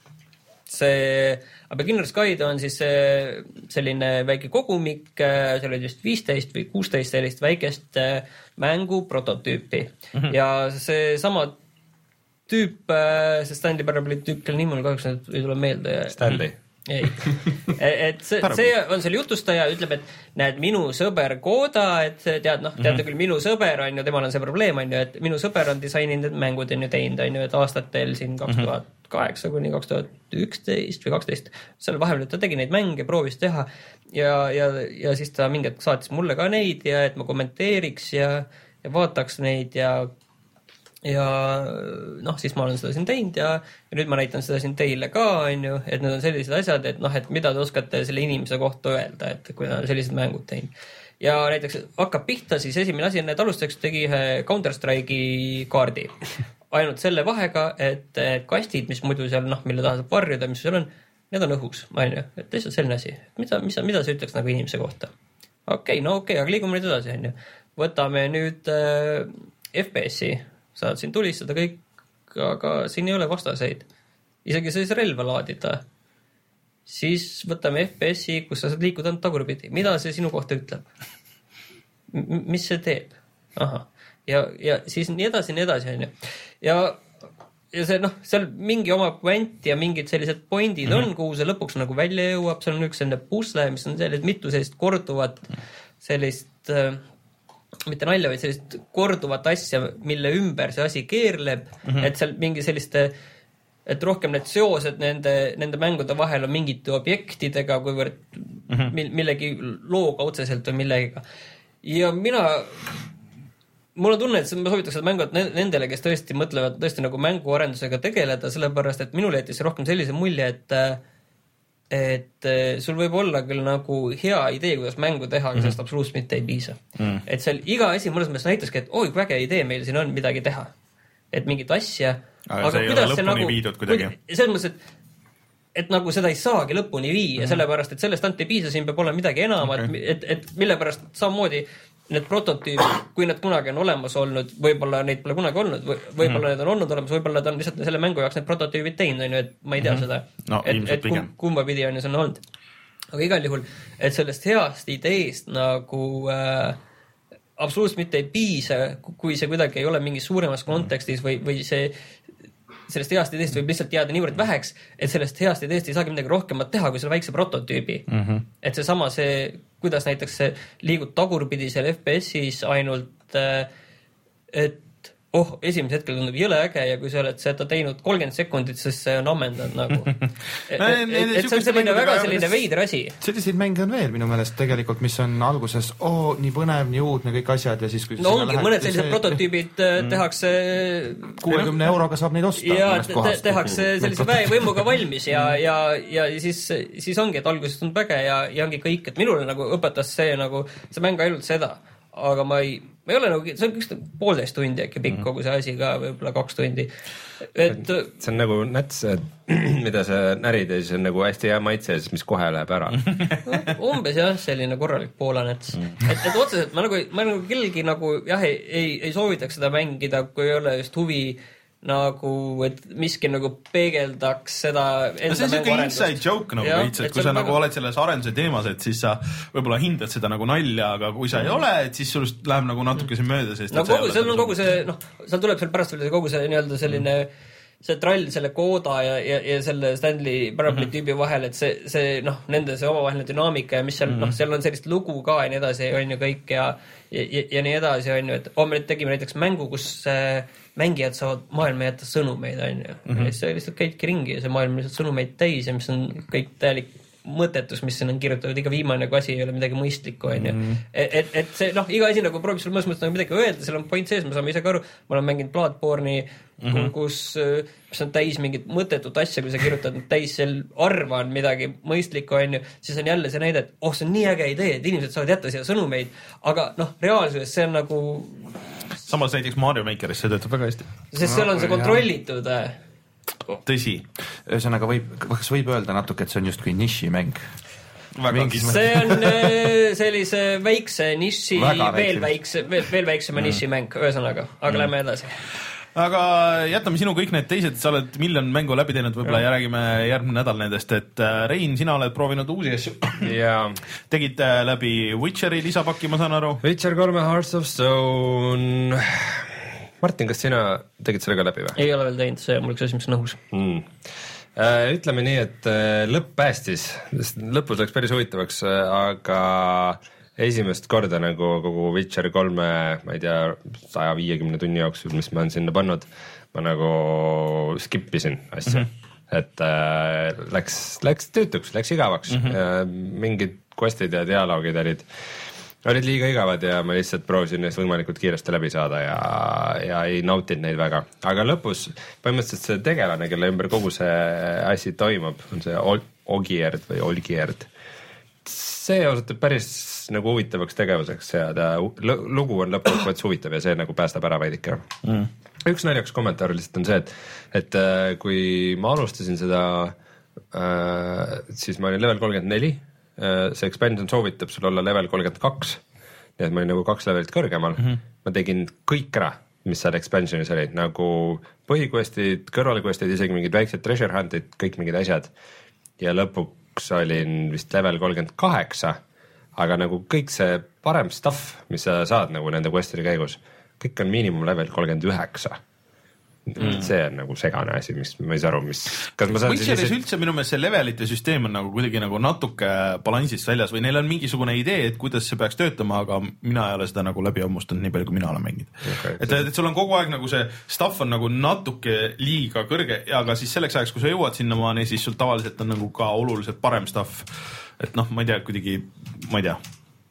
see A Beginner's Guide on siis selline väike kogumik, see oli vist viisteist või kuusteist sellist väikest mängu prototüüpi mm -hmm. ja see sama tüüp, see Stanley Parable'i tüüp, kelle nimi mul kahjuks ei tule meelde. Stanley. ei, et see, see on selle jutustaja, ütleb, et näed, minu sõber Koda, et tead, noh, teate küll, minu sõber on ju, temal on see probleem, on ju, et minu sõber on disaininud need mängud on ju teinud, on ju, et aastatel siin kaks tuhat kaheksa kuni kaks tuhat üksteist või kaksteist, seal vahepeal ta tegi neid mänge, proovis teha ja, ja, ja siis ta mingi hetk saatis mulle ka neid ja et ma kommenteeriks ja, ja vaataks neid ja ja noh, siis ma olen seda siin teinud ja, ja nüüd ma näitan seda siin teile ka, on ju, et need on sellised asjad, et noh, et mida te oskate selle inimese kohta öelda, et kui ta on sellised mängud teinud. Ja näiteks hakkab pihta, siis esimene asi on, et alustuseks tegi ühe Counter-Strike'i kaardi. Ainult selle vahega, et kastid, mis muidu seal, noh, mille taha saab varjuda, mis seal on, need on õhus, on ju, et lihtsalt selline asi. Mida, mida, mida sa ütleks nagu inimese kohta? Okei, okay, no okei okay,, aga liigume nüüd edasi, on ju. Võtame nüüd äh, F P S-i. Saad siin tulistada kõik, aga siin ei ole vastaseid. Isegi sa siis relva laadida. Siis võtame F P S-i, kus sa saad liikuda tagurpidi. Mida see sinu kohta ütleb? M- mis see teeb? Aha. Ja, ja siis nii edasi, nii edasi, on ju. Ja, ja see, noh, seal mingi oma kvant ja mingid sellised pointid mm-hmm. on, kuhu see lõpuks nagu välja jõuab. Seal on üks selline pusle, mis on sellised mitu sellist korduvat sellist... mitte nalja, vaid sellist korduvat asja, mille ümber see asi keerleb, mm-hmm. et seal mingi selliste, et rohkem need seosed nende, nende mängude vahel on mingite objektidega, kuivõrd mm-hmm. millegi looga otseselt või millegiga. Ja mina, mul on tunne, et ma soovitaks seda mängu nendele, kes tõesti mõtlevad tõesti nagu mänguarendusega tegeleda, sellepärast, et minule jättis rohkem sellise mulje, et et sul võib olla küll nagu hea idee, kuidas mängu teha, aga sellest absoluutselt mitte ei piisa. Mm. Et seal iga asi mõnes mõttes näitaski, et oi, kui väge idee meil siin on midagi teha. Et mingit asja. Aga, aga see ei ole lõpuni nagu, viidud kuidagi. Selles mõttes, et, et nagu seda ei saagi lõpuni viia, mm. sellepärast, et sellest ainult ei piisa, siin peab olema midagi enamat, okay. et, et mille pärast samamoodi need prototüübid, kui need kunagi on olemas olnud, võib-olla neid pole kunagi olnud, võib-olla mm-hmm. need on olnud olemas, võib-olla ta on lihtsalt selle mängu jaoks need prototüübid teinud, on ju, et ma ei tea mm-hmm. seda, no, et, et kum, kumba pidi on ju see on olnud. Aga igal juhul, et sellest heast ideest nagu äh, absoluutselt mitte ei piisa, kui see kuidagi ei ole mingis suuremas kontekstis või, või see sellest heast ideest võib lihtsalt jääda niivõrd väheks, et sellest heast ideest ei saagi midagi rohkemat teha, kui selle väikse prototüübi. Mm-hmm. Et see sama see, kuidas näiteks see liigud tagurpidi seal F P S-is ainult, et oh, esimese hetkel tundub jõle äge ja kui sa oled seda teinud kolmkümmend sekundit, siis see on ammendanud nagu. et, et, et see on selline väga selline veider asi. Selliseid mänge on veel minu meelest tegelikult, mis on alguses oo, nii põnev, nii uudne kõik asjad ja siis kui no ongi, mõned sellised see... prototüübid mm. tehakse kuuekümne euroga saab neid osta. Ja te, tehakse sellise väevõimuga valmis ja, ja, ja siis, siis ongi, et alguses tundub äge ja, ja ongi kõik, et minule nagu õpetas see nagu, see mäng ainult seda, aga ma ei ma ei ole nagu, see on üks poolteist tundi äkki pikk kogu see asi ka, võib-olla kaks tundi. Et, see on nagu näts, mida sa närid ja siis on nagu hästi hea maitse ja siis mis kohe läheb ära. Umbes jah, selline korralik poolanäts. Et, et otseselt ma nagu, ma nagu kellegi nagu jah, ei, ei, ei soovitaks seda mängida, kui ei ole just huvi nagu, et miski nagu peegeldaks seda enda no see on selline inside joke nagu veits, et kui sa nagu väga... oled selles arenduse teemas, et siis sa võib-olla hindad seda nagu nalja, aga kui sa mm. ei ole, et siis sul läheb nagu natukese mööda, sest no kogu, seal on kogu see, noh, seal tuleb seal pärast veel kogu see nii-öelda selline mm. see trall selle Koda ja, ja, ja selle Stanley Paraboli mm -hmm. tüübi vahel, et see, see noh, nende see omavaheline dünaamika ja mis seal mm, -hmm. noh, seal on sellist lugu ka ja nii edasi, on ju kõik ja, ja, ja, ja nii edasi, on ju, et oh, me tegime näiteks mängu, kus äh, mängijad saavad maailma jätta sõnumeid, on ju. Mm -hmm. Ja siis lihtsalt käidki ringi ja see maailm lihtsalt sõnumeid täis ja mis on kõik täielik mõttetus, mis siin on kirjutatud, iga viimane nagu asi ei ole midagi mõistlikku, on ju. Mm -hmm. et, et, et see, noh, iga asi nagu proovib sulle mõnes mõttes nagu midagi öelda, seal on point sees, ma saan ise ka aru, ma olen mänginud Bloodborne'i, mm -hmm. kus, mis on täis mingit mõttetut asja, kui sa kirjutad täis seal arvan midagi mõistlikku, on ju, siis on jälle see näide, et oh, see on nii äge idee, et inimesed saavad jätta siia sõnumeid, aga noh, reaalsuses see on nagu samas näiteks Mario Makeris see töötab väga hästi. Sest seal on see kontrollitud. Tõsi. Ühesõnaga võib, kas võib öelda natuke, et see on justkui nišimäng? See on sellise väikse niši, veel väikse, veel, veel väiksema nišimäng, ühesõnaga, aga mm. lähme edasi. Aga jätame sinu kõik need teised, sa oled miljon mängu läbi teinud, võib-olla ja räägime järgmine nädal nendest, et Rein, sina oled proovinud uusi asju. Ja. Tegid läbi Witcheri lisapaki, ma saan aru. Witcher kolme Hearts of Stone. Martin, kas sina tegid selle ka läbi või? Ei ole veel teinud, see on mul üks asi, mis on õhus. Mm. Ütleme nii, et lõpp päästis, lõpus läks päris huvitavaks, aga esimest korda nagu kogu Witcher kolme, ma ei tea, saja viiekümne tunni jooksul, mis ma olen sinna pannud, ma nagu skippisin asja. Mm -hmm. Et äh, läks, läks tüütuks, läks igavaks. Mm -hmm. Mingid questid ja dialoogid olid, olid liiga igavad ja ma lihtsalt proovisin neist võimalikult kiiresti läbi saada ja, ja ei nautinud neid väga. Aga lõpus põhimõtteliselt see tegelane, kelle ümber kogu see asi toimub, on see Ogierd või Olgierd. See osutub päris nagu huvitavaks tegevuseks ja ta lugu on lõpuks huvitav ja see nagu päästab ära veidike. Mm. Üks naljakas kommentaar lihtsalt on see, et, et kui ma alustasin seda, siis ma olin level kolmkümmend neli, see expansion soovitab sul olla level kolmkümmend kaks, nii et ma olin nagu kaks levelit kõrgemal. Mm -hmm. Ma tegin kõik ära, mis seal expansionis olid, nagu põhiquestid, kõrvalquestid, isegi mingid väiksed treasure hunt'id, kõik mingid asjad ja lõpuks olin vist level kolmkümmend kaheksa, aga nagu kõik see parem stuff, mis sa saad nagu nende questide käigus, kõik on miinimum level kolmkümmend üheksa. Mm. See on nagu segane asi, mis ma ei saa aru, mis kas ma saan Witcheris siis üldse minu meelest see levelite süsteem on nagu kuidagi nagu natuke balansist väljas või neil on mingisugune idee, et kuidas see peaks töötama, aga mina ei ole seda nagu läbi ammustanud nii palju, kui mina olen mänginud. Okay, et, et sul on kogu aeg nagu see stuff on nagu natuke liiga kõrge, aga siis selleks ajaks, kui sa jõuad sinnamaani, siis sul tavaliselt on nagu ka oluliselt parem stuff. Et noh, ma ei tea, kuidagi, ma ei tea,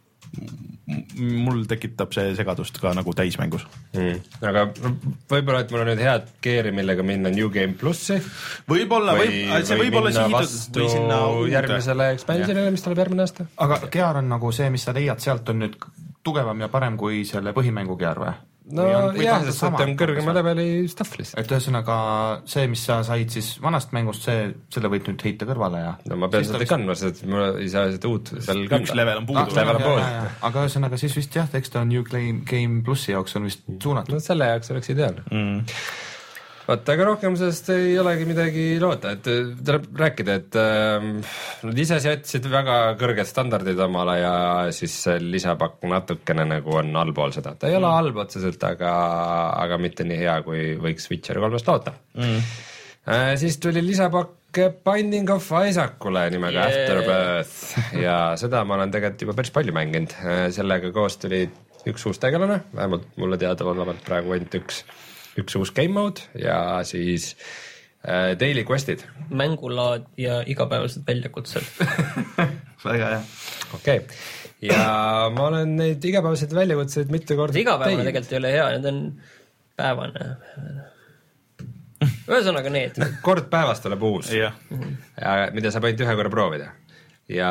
mul tekitab see segadust ka nagu täismängus. Mm. Aga võib-olla, et mul on nüüd head geari, millega minna New Game Plussi. Võib-olla, või, või see võib olla sihitud või sinna järgmisele expansionile, mis tuleb järgmine aasta. Aga gear on nagu see, mis sa leiad sealt, on nüüd tugevam ja parem kui selle põhimängu gear või? No on, jah, sest et on kõrgema leveli stuff lihtsalt. Et ühesõnaga see, mis sa said siis vanast mängust, see, selle võid nüüd heita kõrvale ja... No ma pean seda vist... kandma, sest ma ei saa seda uut veel kanda. Üks level on puudu. Ah, level on puudu. Aga ühesõnaga siis vist jah, eks ta on New Game Plussi jaoks on vist suunatud. No selle jaoks oleks ideaalne. Mm. Vaata, aga rohkem sellest ei olegi midagi loota, et tuleb rääkida, et äh, nad ise jätsid väga kõrged standardid omale ja siis lisapakk natukene nagu on allpool seda. Ta ei mm. ole halb otseselt, aga, aga mitte nii hea, kui võiks Witcher kolmest loota. Mm. Äh, siis tuli lisapakk Binding of Isaacule nimega yeah. Afterbirth ja seda ma olen tegelikult juba päris palju mänginud. Sellega koos tuli üks uus tegelane, vähemalt mulle teadaolevalt praegu ainult üks, üks uus game mode ja siis äh, daily quest'id. Mängulaad ja igapäevased väljakutsed. väga hea. okei okay., ja ma olen neid igapäevaseid väljakutseid mitu korda igapäevane teinud. Tegelikult ei ole hea, need on päevane. Ühesõnaga need. Kord päevast tuleb uus, ja. Ja, mida saab ainult ühe korra proovida. Ja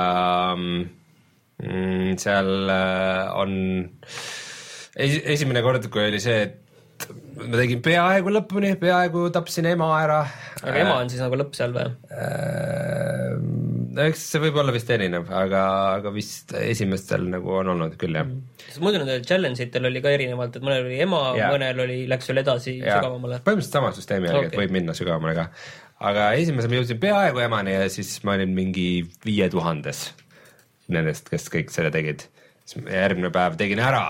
mm, seal on esimene kord, kui oli see, et ma tegin peaaegu lõpuni, peaaegu tapsin ema ära. Aga ema on siis nagu lõpp seal või? Eks see võib olla vist erinev, aga, aga vist esimestel nagu on olnud küll, jah. Sest muidu nendel challenge-itel oli ka erinevalt, et mõnel oli ema, ja. mõnel oli, läks veel edasi ja. sügavamale. Põhimõtteliselt sama süsteemi järgi okay., et võib minna sügavamale ka. Aga esimesel ma jõudsin peaaegu emani ja siis ma olin mingi viie tuhandes nendest, kes kõik selle tegid. Järgmine päev tegin ära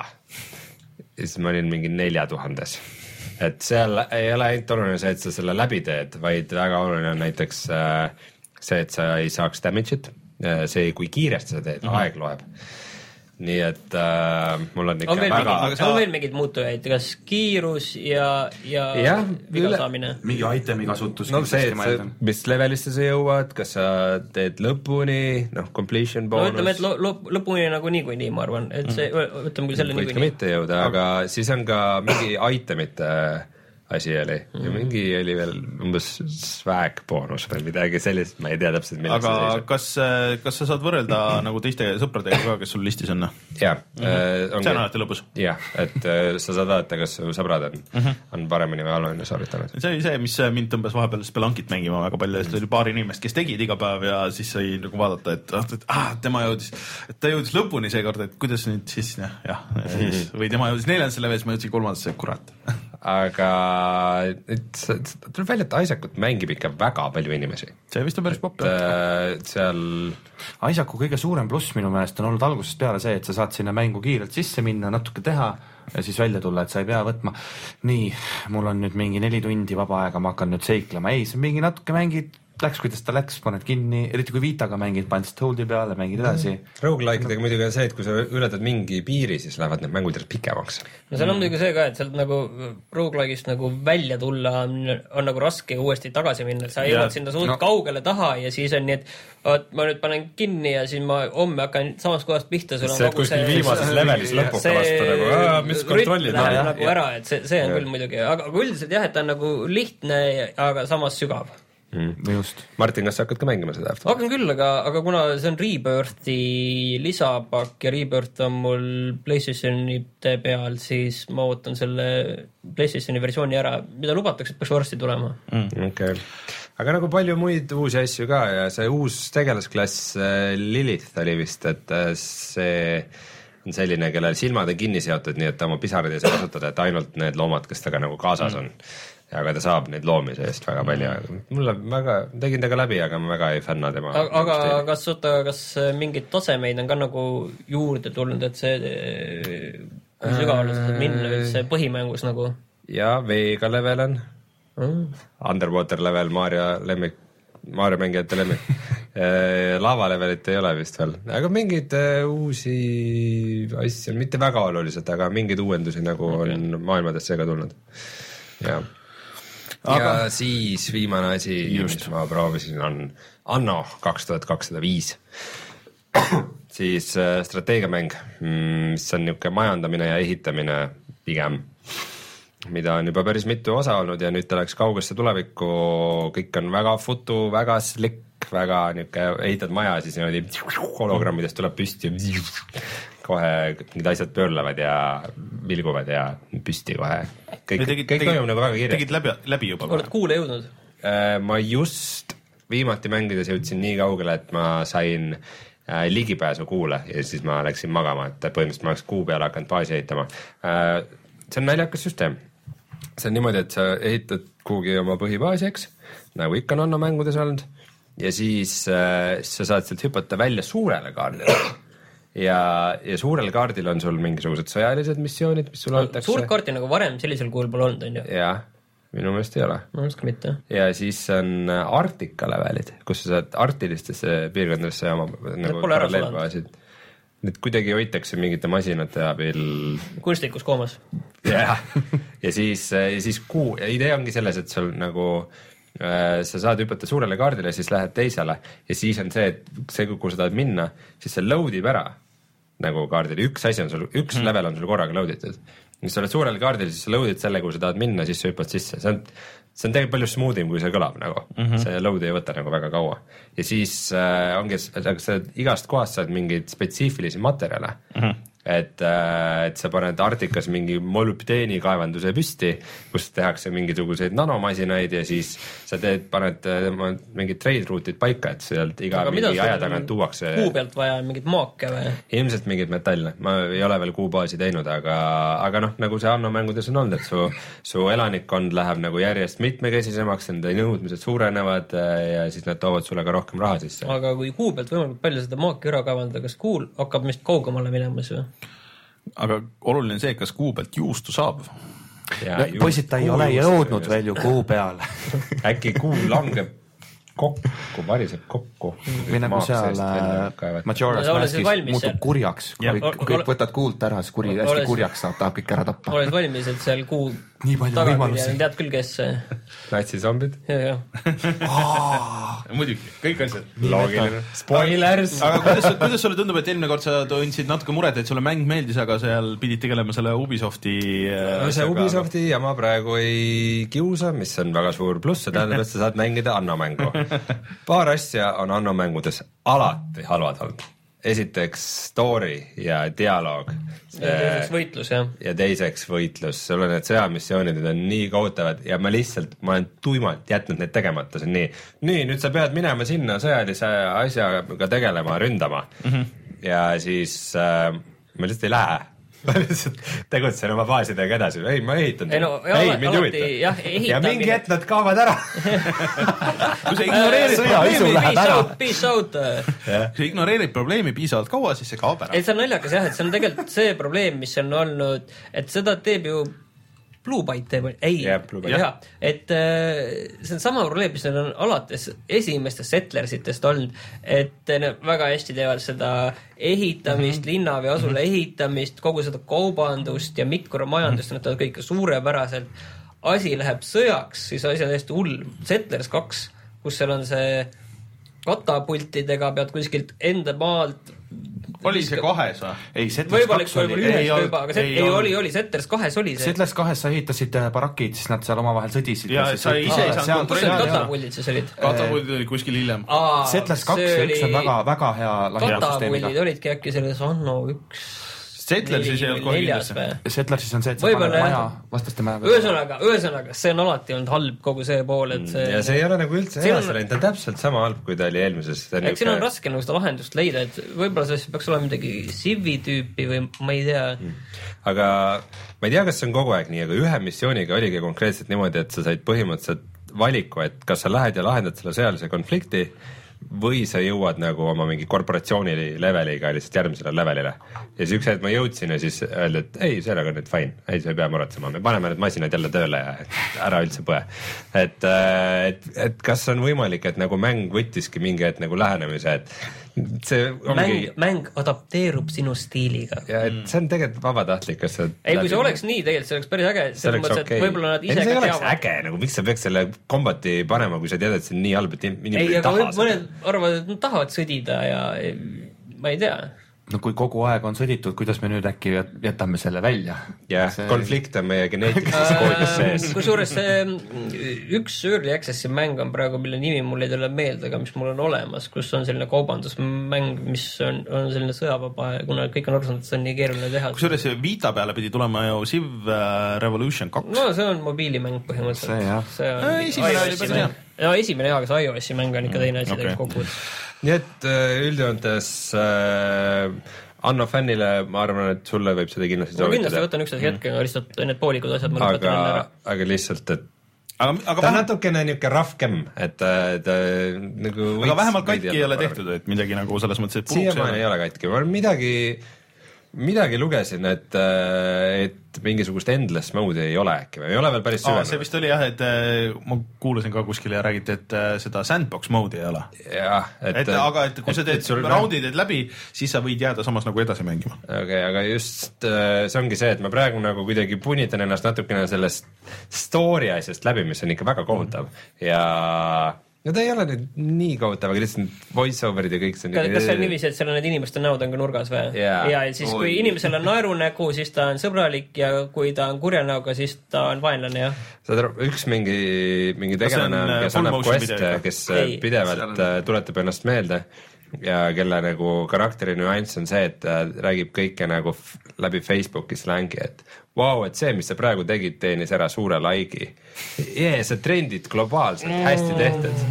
ja siis ma olin mingi nelja tuhandes. Et seal ei ole ainult oluline see, et sa selle läbi teed, vaid väga oluline on näiteks see, et sa ei saaks damage'it, see, kui kiiresti sa teed, mm-hmm. aeg loeb. Nii et äh, mul on ikka on veel väga... Mingid, sa... on veel mingid muutujaid, kas kiirus ja, ja, ja viga üle... saamine? Mingi itemi kasutus. No see, see, mis levelisse sa jõuad, kas sa teed lõpuni, noh, completion bonus. No ütleme, et lo, lo, lõpuni nagu niikuinii, ma arvan, et see, ütleme küll selle niikuinii. Võid ka mitte jõuda, aga siis on ka mingi itemite asi oli mm. ja mingi oli veel umbes swag boonus või midagi sellist, ma ei tea täpselt millest aga see kas, kas sa saad võrrelda nagu teiste sõpradega ka, kes sul listis on? Jah mm-hmm. see on alati lõpus? jah, et sa saad vaadata, kas su sõbrad on, mm-hmm. on paremini või halvemini sooritanud. See oli see, mis mind tõmbas vahepeal Spelunkit mängima väga palju, sest oli paar inimest, kes tegid iga päev ja siis sai nagu vaadata, et, et ah, tema jõudis, et ta jõudis lõpuni seekord, et kuidas nüüd siis jah, jah siis, või tema jõudis neljandasse levelis, ma jõudsin kolmandasse, kurat. Aga et, tuleb välja, et Isaacut mängib ikka väga palju inimesi. See vist on päris popp. Seal Isaacu kõige suurem pluss minu meelest on olnud algusest peale see, et sa saad sinna mängu kiirelt sisse minna, natuke teha ja siis välja tulla, et sa ei pea võtma nii, mul on nüüd mingi neli tundi vaba aega, ma hakkan nüüd seiklema, ei, see mingi natuke mängid läks, kuidas ta läks, paned kinni, eriti kui Vitaga mängid, paned hold'i peale, mängid edasi. Roguelike'idega muidugi on see, et kui sa ületad mingi piiri, siis lähevad need mängud järjest pikemaks. No seal on muidugi see ka, et sealt nagu roguelike'ist nagu välja tulla on, on nagu raske uuesti tagasi minna, sa jõuad sinna suht no. kaugele taha ja siis on nii, et oot, ma nüüd panen kinni ja siis ma homme hakkan samas kohast pihta. Sul on see, kuskil viimases levelis lõpuka vastu nagu, aa, mis kontrollid. See nagu ära, et see, see on ja. küll muidugi, aga üldiselt jah, et ta on nagu lihtne, aga samas sügav. Mm. Just. Martin, kas sa hakkad ka mängima seda? Hakkan küll, aga, aga kuna see on Rebirthi lisapakk ja Rebirth on mul PlayStationite peal, siis ma ootan selle PlayStationi versiooni ära, mida lubatakse, et peaks varsti tulema. Mm. Okay. Aga nagu palju muid uusi asju ka ja see uus tegelasklass Lilith oli vist, et see on selline, kellel silmad on kinni seotud, nii et ta oma pisarad ei saa kasutada, et ainult need loomad, kes taga nagu kaasas on. Ja aga ta saab neid loomi seest väga palju. Mulle väga, tegin ta ka läbi, aga ma väga ei fänna tema. Aga, aga kas, oota, kas mingid tasemeid on ka nagu juurde tulnud, et see sügavale saad minna, see põhimängus nagu? Ja Veega level on. Mm. Underwater level, Mario lemmik, Mario mängijate lemmik. Lava levelit ei ole vist veel. Aga mingid uusi asju, mitte väga olulised, aga mingid uuendusi nagu okay. on maailmadesse ka tulnud. Ja Aga... ja siis viimane asi, just ma proovisin, on Anno kaks tuhat kakssada viis. Siis äh, strateegiamäng, mis on niisugune majandamine ja ehitamine pigem, mida on juba päris mitu osa olnud ja nüüd ta läks kaugesse tulevikku, kõik on väga futu, väga slick, väga niisugune, ehitad maja, siis niimoodi hologrammidest tuleb püsti kohe need asjad pöörlevad ja vilguvad ja püsti kohe. Kõik, tegid, kõik toimub nagu väga kiiresti. Tegid läbi, läbi juba? Oled kuule jõudnud? Ma just viimati mängides jõudsin nii kaugele, et ma sain ligipääsu kuule ja siis ma läksin magama, et põhimõtteliselt ma oleks kuu peale hakanud baasi ehitama. See on naljakas süsteem. See on niimoodi, et sa ehitad kuhugi oma põhibaasi, eks, nagu ikka on Anno mängudes olnud ja siis sa saad sealt hüpata välja suurele kaardile. Ja, ja suurel kaardil on sul mingisugused sõjalised missioonid, mis sul antakse. Suurt kaarti nagu varem sellisel kujul pole olnud, on ju? Jah, minu meelest ei ole. Ma uska mitte. Ja siis on Arktika levelid, kus sa saad artilistesse piirkondadesse oma nagu paralleelbaasid. nüüd kuidagi hoitakse mingite masinate abil kunstlikus koomas. jah, ja siis, ja siis kuu, idee ongi selles, et sul nagu äh, sa saad hüpata suurele kaardile, siis lähed teisele ja siis on see, et see, kuhu sa tahad minna, siis see load ib ära nagu kaardil, üks asi on sul, üks mm. level on sul korraga load itud. kui sa oled suurel kaardil, siis sa load'id selle, kuhu sa tahad minna, siis sa hüppad sisse, see on see on tegelikult palju smoothim, kui see kõlab nagu mm, -hmm. see load ei võta nagu väga kaua. Ja siis äh, ongi, aga sa igast kohast saad mingeid spetsiifilisi materjale mm, -hmm. et, äh, et sa paned Arktikas mingi molübdeeni kaevanduse püsti, kus tehakse mingisuguseid nanomasinaid ja siis sa teed, paned äh, mingid trade route'id paika, et sealt iga aga mingi aja tagant tuuakse kuu pealt vaja mingid maake või? Ilmselt mingid metalle, ma ei ole veel kuubaasi teinud, aga, aga noh, nagu see Anno mängudes on olnud, et su, su elanikkond läheb nagu järjest mitmekesisemaks, nende nõudmised suurenevad ja siis nad toovad sulle ka rohkem raha sisse. Aga kui kuu pealt võimalikult palju seda maaki ära kaevandada, kas kuul hakkab mist kaugemale minemas või? Aga oluline see, kas kuu pealt juustu saab. No, poisid, ta ei ole jõudnud veel ju kuu peale. Äkki kuu langeb kokku, variseb kokku. Või nagu seal Majora's Maskis muutub kurjaks. Kui kõik võtad kuult ära, siis kuri hästi kurjaks saab, tahab kõik ära tappa. Oled valmis, et seal kuu nii palju võimalusi. Tead küll, kes natsizombid? Ja, ja. Muidugi, kõik asjad. Loogiline. Spoilers! Aga kuidas, kuidas sulle tundub, et eelmine kord sa tundsid natuke muret, et sulle mäng meeldis, aga seal pidid tegelema selle Ubisofti no see Ubisofti jama praegu ei kiusa, mis on väga suur pluss, see tähendab, et sa saad mängida Anno mängu. Paar asja on Anno mängudes alati halvad olnud. Esiteks story ja dialoog. Ja teiseks võitlus, jah. Ja teiseks võitlus. Sul on need sõjamissioonid, need on nii kohutavad ja ma lihtsalt, ma olen tuimalt jätnud need tegemata. See on nii, nii, nüüd sa pead minema sinna sõjalise asjaga tegelema, ründama. Mm-hmm. Ja siis äh, ma lihtsalt ei lähe. Ma lihtsalt tegutsen oma baasidega edasi. Ei, ma ehitan. Ei, no, ei mind huvita. Ja mingi hetk nad kaovad ära. Kui see ignoreerid probleemi, peace out, peace out. Kui see ignoreerid probleemi piisavalt kaua, siis see kaob ära. Et see on naljakas jah, et see on tegelikult see probleem, mis on olnud, et seda teeb ju Blue Byte teeb, ei, yeah, jah, et äh, see on sama probleem, mis on alates esimestest Settlersitest olnud, et nad väga hästi teevad seda ehitamist, mm-hmm. linna või asula mm-hmm. ehitamist, kogu seda kaubandust ja mikromajandust, mm-hmm. nad teevad kõike suurepäraselt. Asi läheb sõjaks, siis asi on hästi hull. Settlers kaks, kus seal on see katapultidega, pead kuskilt enda maalt oli see kahes või? Ei, Settlers kaks oli. Ei, juba, aga set, ei, ei oli, oli, Settlers kahes oli see. Settlers kahes sa ehitasid barakid, siis nad seal omavahel sõdisid. Ja, ja sa ise ei saanud kus need katapullid siis olid? Katapullid olid kuskil hiljem. Settlers kaks ja üks on väga, väga hea lahindussüsteemiga. Katapullid olidki äkki selles Anno üks Settlersis ei olnud kohe kindlasti. Settlersis on see, et sa paned maja vastaste maja. Ühesõnaga, ühesõnaga, see on alati olnud halb kogu see pool, et see... Ja see ei ole nagu üldse hea selle, ta on täpselt sama halb, kui ta oli eelmises. Eks siin on raske nagu seda lahendust leida, et võib-olla see peaks olema midagi Civi tüüpi või ma ei tea. Aga ma ei tea, kas see on kogu aeg nii, aga ühe missiooniga oligi konkreetselt niimoodi, et sa said põhimõtteliselt valiku, et kas sa lähed ja lahendad selle sõjalise konflikti või sa jõuad nagu oma mingi korporatsiooni leveliga lihtsalt järgmisele levelile. Ja siis üks hetk ma jõudsin ja siis öeldi, et ei, sellega on nüüd fine, ei, sa ei pea muretsema, me paneme need masinad jälle tööle ja ära üldse põe. Et, et, et kas on võimalik, et nagu mäng võttiski mingi hetk nagu lähenemise, et see ongi... mäng, mäng adapteerub sinu stiiliga. Ja et see on tegelikult vabatahtlik, kas see... Ei, kui see oleks nii, tegelikult see oleks päris äge, see oleks mõttes, okay. et võib-olla nad ise ei, ka teavad. Äge, nagu miks sa peaks selle kombati panema, kui sa tead, et see on nii halb, et inimesed ei, ei taha seda. Mõned arvavad, et nad tahavad sõdida ja ma ei tea. No kui kogu aeg on sõditud, kuidas me nüüd äkki jätame selle välja? Jah, see... konflikt on meie geneetilises koodis sees. Kusjuures see üks Early Access'i mäng on praegu, mille nimi mul ei tule meelde, aga mis mul on olemas, kus on selline kaubandusmäng, mis on, on selline sõjavaba, kuna kõik on arvanud, et see on nii keeruline teha. Kusjuures see Vita peale pidi tulema ju Civ Revolution kaks. No see on mobiilimäng põhimõtteliselt. See jah. See on no, esimene oli päris hea. No esimene hea, aga see iOS-i mäng on ikka teine asi okay. tegelikult kogu. Nii et üldjoontes äh, Anno fännile, ma arvan, et sulle võib seda kindlasti soovitada. Ma kindlasti võtan üks hetke, aga lihtsalt need poolikud asjad ma lõpetan enne ära. Aga lihtsalt, et aga, aga ta on natukene niuke rough game, et ta nagu aga vähemalt katki ei ole tehtud, et midagi nagu selles mõttes, et siiamaani ei ole katki. Midagi midagi lugesin, et, et mingisugust endless mode'i ei ole äkki või ei ole veel päris süvenenud. See vist oli jah, et ma kuulasin ka kuskil ja räägiti, et seda sandbox mode'i ei ole. Jah, et, et aga et kui et, sa teed raundi teed läbi, siis sa võid jääda samas nagu edasi mängima. Okei, okay, aga just see ongi see, et ma praegu nagu kuidagi punitan ennast natukene sellest story asjast läbi, mis on ikka väga kohutav ja no ta ei ole nüüd nii kohutav, aga lihtsalt voice-overid ja kõik see on kas, kas see on niiviisi, et seal on need inimeste näod on ka nurgas või? Yeah. Ja siis Oi. Kui inimesel on naerunägu, siis ta on sõbralik ja kui ta on kurja näoga, siis ta on vaenlane, jah? Saad aru, üks mingi, mingi tegelane on, kes annab queste, kes ei, pidevalt on... tuletab ennast meelde ja kelle nagu karakteri nüanss on see, et räägib kõike nagu läbi Facebooki slängi, et vau, wow, et see, mis sa praegu tegid, teenis ära suure laigi. Jee, sa trendid globaalselt, hästi tehtud.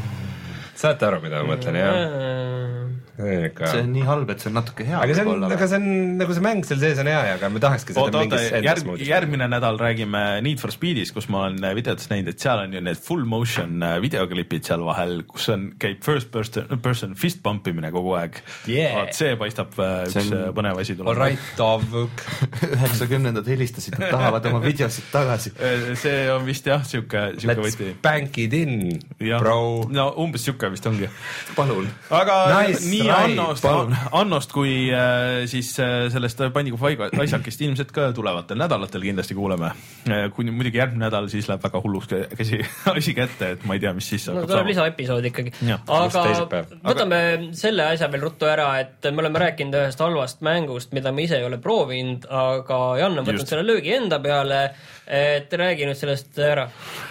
Saate aru, mida ma mõtlen, jah? Ega... see on nii halb, et see on natuke hea. Aga see on, aga see on, nagu see mäng seal sees on hea, aga me tahakski seda oota, mingis järg, järgmine nädal räägime Need for Speedis, kus ma olen videotes näinud, et seal on ju need full motion videoklipid seal vahel, kus on, käib first person, person fist bumpimine kogu aeg. Yeah. See paistab üks on... põnev asi tuleb. All right, Tavuk. üheksakümnendad helistasid, nad tahavad oma videosid tagasi. See on vist jah, siuke, siuke Let's võti. Bank it in, ja. Bro. No umbes siuke vist ongi. Palun. Aga nice. nii Annost, Annost kui äh, siis äh, sellest Binding of Isaacist ilmselt ka tulevatel nädalatel kindlasti kuuleme. Äh, kui muidugi järgmine nädal siis läheb väga hulluks käsi asi kätte, et ma ei tea, mis siis no, tuleb lisaepisood ikkagi. Ja, aga võtame aga... selle asja veel ruttu ära, et me oleme rääkinud ühest halvast mängust, mida me ise ei ole proovinud, aga Jan on võtnud selle löögi enda peale, et räägi nüüd sellest ära.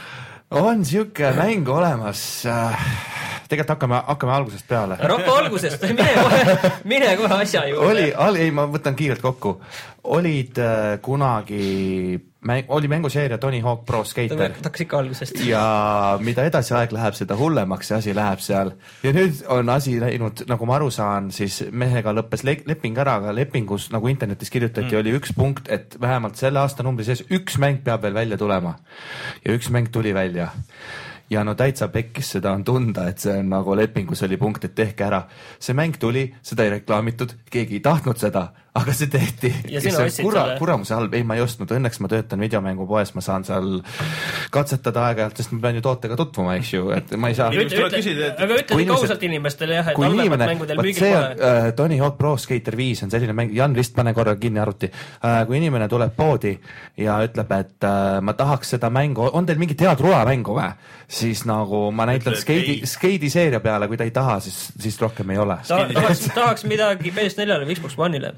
On siuke mäng olemas... tegelikult hakkame, hakkame algusest peale. Rakka algusest, mine kohe, mine kohe asja juurde. Oli, oli, ei, ma võtan kiirelt kokku. Olid äh, kunagi, mäng, oli mänguseeria Tony Hawk Pro Skater. Takkas ikka algusest. Ja mida edasi aeg läheb, seda hullemaks see asi läheb seal. Ja nüüd on asi läinud, nagu ma aru saan, siis mehega lõppes le leping ära, aga lepingus, nagu internetis kirjutati, mm. oli üks punkt, et vähemalt selle aasta numbri sees üks mäng peab veel välja tulema. Ja üks mäng tuli välja. Ja no täitsa pekkis, seda on tunda, et see on nagu lepingus oli punkt, et tehke ära. See mäng tuli, seda ei reklaamitud, keegi ei tahtnud seda, aga see tehti. Ja sina ostsid kura, selle? Kuramuse halb, ei ma ei ostnud, õnneks ma töötan videomängu poes, ma saan seal katsetada aeg-ajalt, sest ma pean ju tootega tutvuma, eks ju, et ma ei saa... Ütle, ütle, ütle, aga ütle nii kausalt inimestele jah, et halvemat mängudel müügil pole. Uh, Tony Hawk Pro Skater viis on selline mäng, Jan vist pane korra kinni arvuti, uh, kui inimene tuleb poodi ja ütleb, et uh, ma tahaks seda mängu, on teil mingit head rulamängu või? Siis nagu ma näitan skeidi, skeidi seeria peale, kui ta ei taha, siis, siis rohkem ei ole. Ta, tahaks, tahaks midagi P S neljale või Xbox One'ile.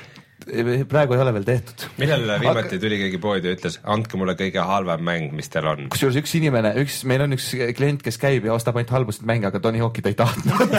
Praegu ei ole veel tehtud. Millal viimati tuli keegi poodi ja ütles, andke mulle kõige halvem mäng, mis teil on? Kusjuures üks inimene, üks, meil on üks klient, kes käib ja ostab ainult halbust mänge, aga Tony Hawk'id ei tahtnud.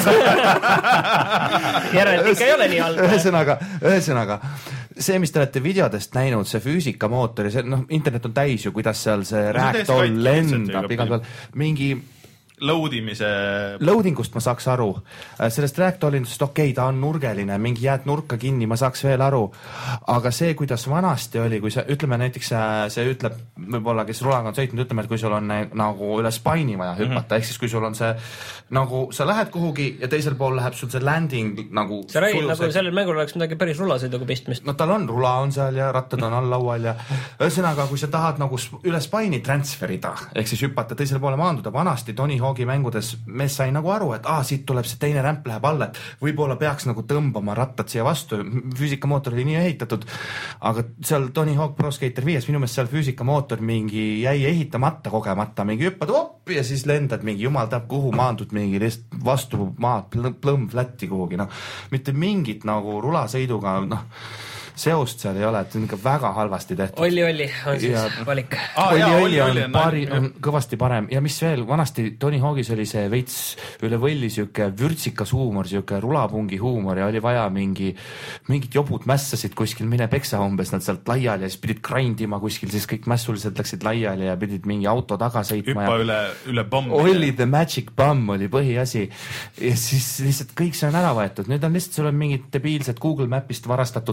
Järelikult ikka ei ole nii halb. Ühesõnaga, ühesõnaga, see, mis te olete videodest näinud, see füüsikamootor ja see, noh, internet on täis ju, kuidas seal see no, ragdoll lendab igal peal, mingi loadimise... Loadingust ma saaks aru. Sellest ragdollindust, okei, okay, ta on nurgeline, mingi jääd nurka kinni, ma saaks veel aru. Aga see, kuidas vanasti oli, kui see, ütleme näiteks, see ütleb, võib-olla, kes rulaga on sõitnud, ütleme, et kui sul on nagu üle spaini vaja hüpata, mm -hmm. ehk siis kui sul on see, nagu sa lähed kuhugi ja teisel pool läheb sul see landing nagu... sa räägid nagu sellel mängul oleks midagi päris rulasõiduga pistmist. No tal on, rula on seal ja rattad on all laual ja ühesõnaga, kui sa tahad nagu üle spaini transferida, ehk siis hüpata teisel poole maanduda, vanasti Tony Hawk'i mängudes me sai nagu aru, et ah, siit tuleb see teine rämp läheb alla, et võib-olla peaks nagu tõmbama rattad siia vastu, füüsikamootor oli nii ehitatud, aga seal Tony Hawk Pro Skater viies minu meelest seal füüsikamootor mingi jäi ehitamata kogemata, mingi hüppad op ja siis lendad mingi jumal teab kuhu maandud mingi lihtsalt vastu maad plõmm flätti kuhugi, noh, mitte mingit nagu rulasõiduga, noh, seost seal ei ole, et on ikka väga halvasti tehtud. Olli, Olli on siis ja, valik. Ah, Olli, Olli on, on, pari, on kõvasti parem ja mis veel, vanasti Tony Hawk'is oli see veits üle võlli siuke vürtsikas huumor, siuke rulapungi huumor ja oli vaja mingi, mingid jobud mässasid kuskil, mine peksa umbes nad sealt laiali ja siis pidid grindima kuskil, siis kõik mässuliselt läksid laiali ja pidid mingi auto taga sõitma. Hüppa ja... üle, üle bomb. Olli the Magic Bomb oli põhiasi ja siis lihtsalt kõik see on ära võetud, nüüd on lihtsalt sul on mingid debiilsed Google Mapist varastatud need spot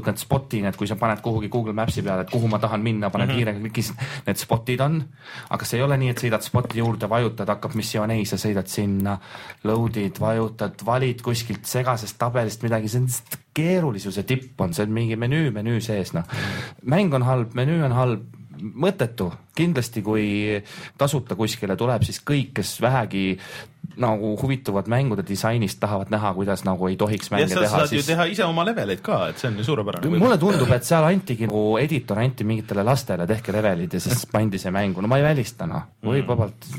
spotin, et kui sa paned kuhugi Google Maps'i peale, et kuhu ma tahan minna, paned mm-hmm. kiirega klikis, need spotid on, aga see ei ole nii, et sõidad spoti juurde, vajutad, hakkab missioon, ei, sa sõidad sinna, load'id, vajutad, valid kuskilt segasest tabelist midagi, see on keerulisuse tipp on, see on mingi menüü, menüü sees, noh. Mäng on halb, menüü on halb, mõttetu, kindlasti kui tasuta kuskile tuleb, siis kõik, kes vähegi nagu huvituvad mängude disainist, tahavad näha, kuidas nagu ei tohiks mänge ja, teha. Ja sa saad siis... ju teha ise oma leveleid ka, et see on ju suurepärane. Mulle tundub, et seal antigi nagu editor anti mingitele lastele, tehke levelid ja siis pandi see mängu. No ma ei välista, noh. Või vabalt...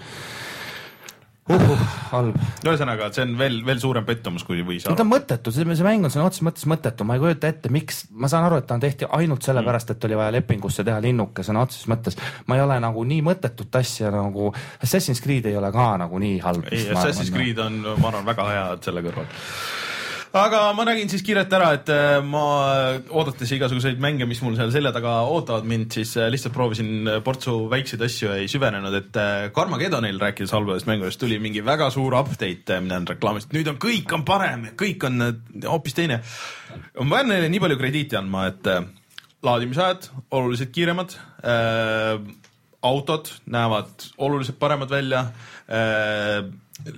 Uhuh, halb. Ühesõnaga, see on veel, veel suurem pettumus, kui võis arvata. Ta on mõttetu, see, see mäng on sõna otseses mõttes mõttetu, ma ei kujuta ette, miks, ma saan aru, et ta on tehti ainult selle pärast, et oli vaja lepingusse teha linnuke, sõna otseses mõttes. Ma ei ole nagu nii mõttetut asja nagu, Assassin's Creed ei ole ka nagu nii halb. Ei, Assassin's Creed on, ma arvan, väga hea selle kõrval. Aga ma nägin siis kiirelt ära, et ma oodates igasuguseid mänge, mis mul seal selja taga ootavad mind, siis lihtsalt proovisin portsu väikseid asju, ei süvenenud, et Carmageddonil rääkides halbadest mängudest tuli mingi väga suur update, mida on reklaamist, nüüd on kõik on parem, kõik on hoopis teine. Ma pean neile nii palju krediiti andma, et laadimisajad oluliselt kiiremad, äh, autod näevad oluliselt paremad välja, äh,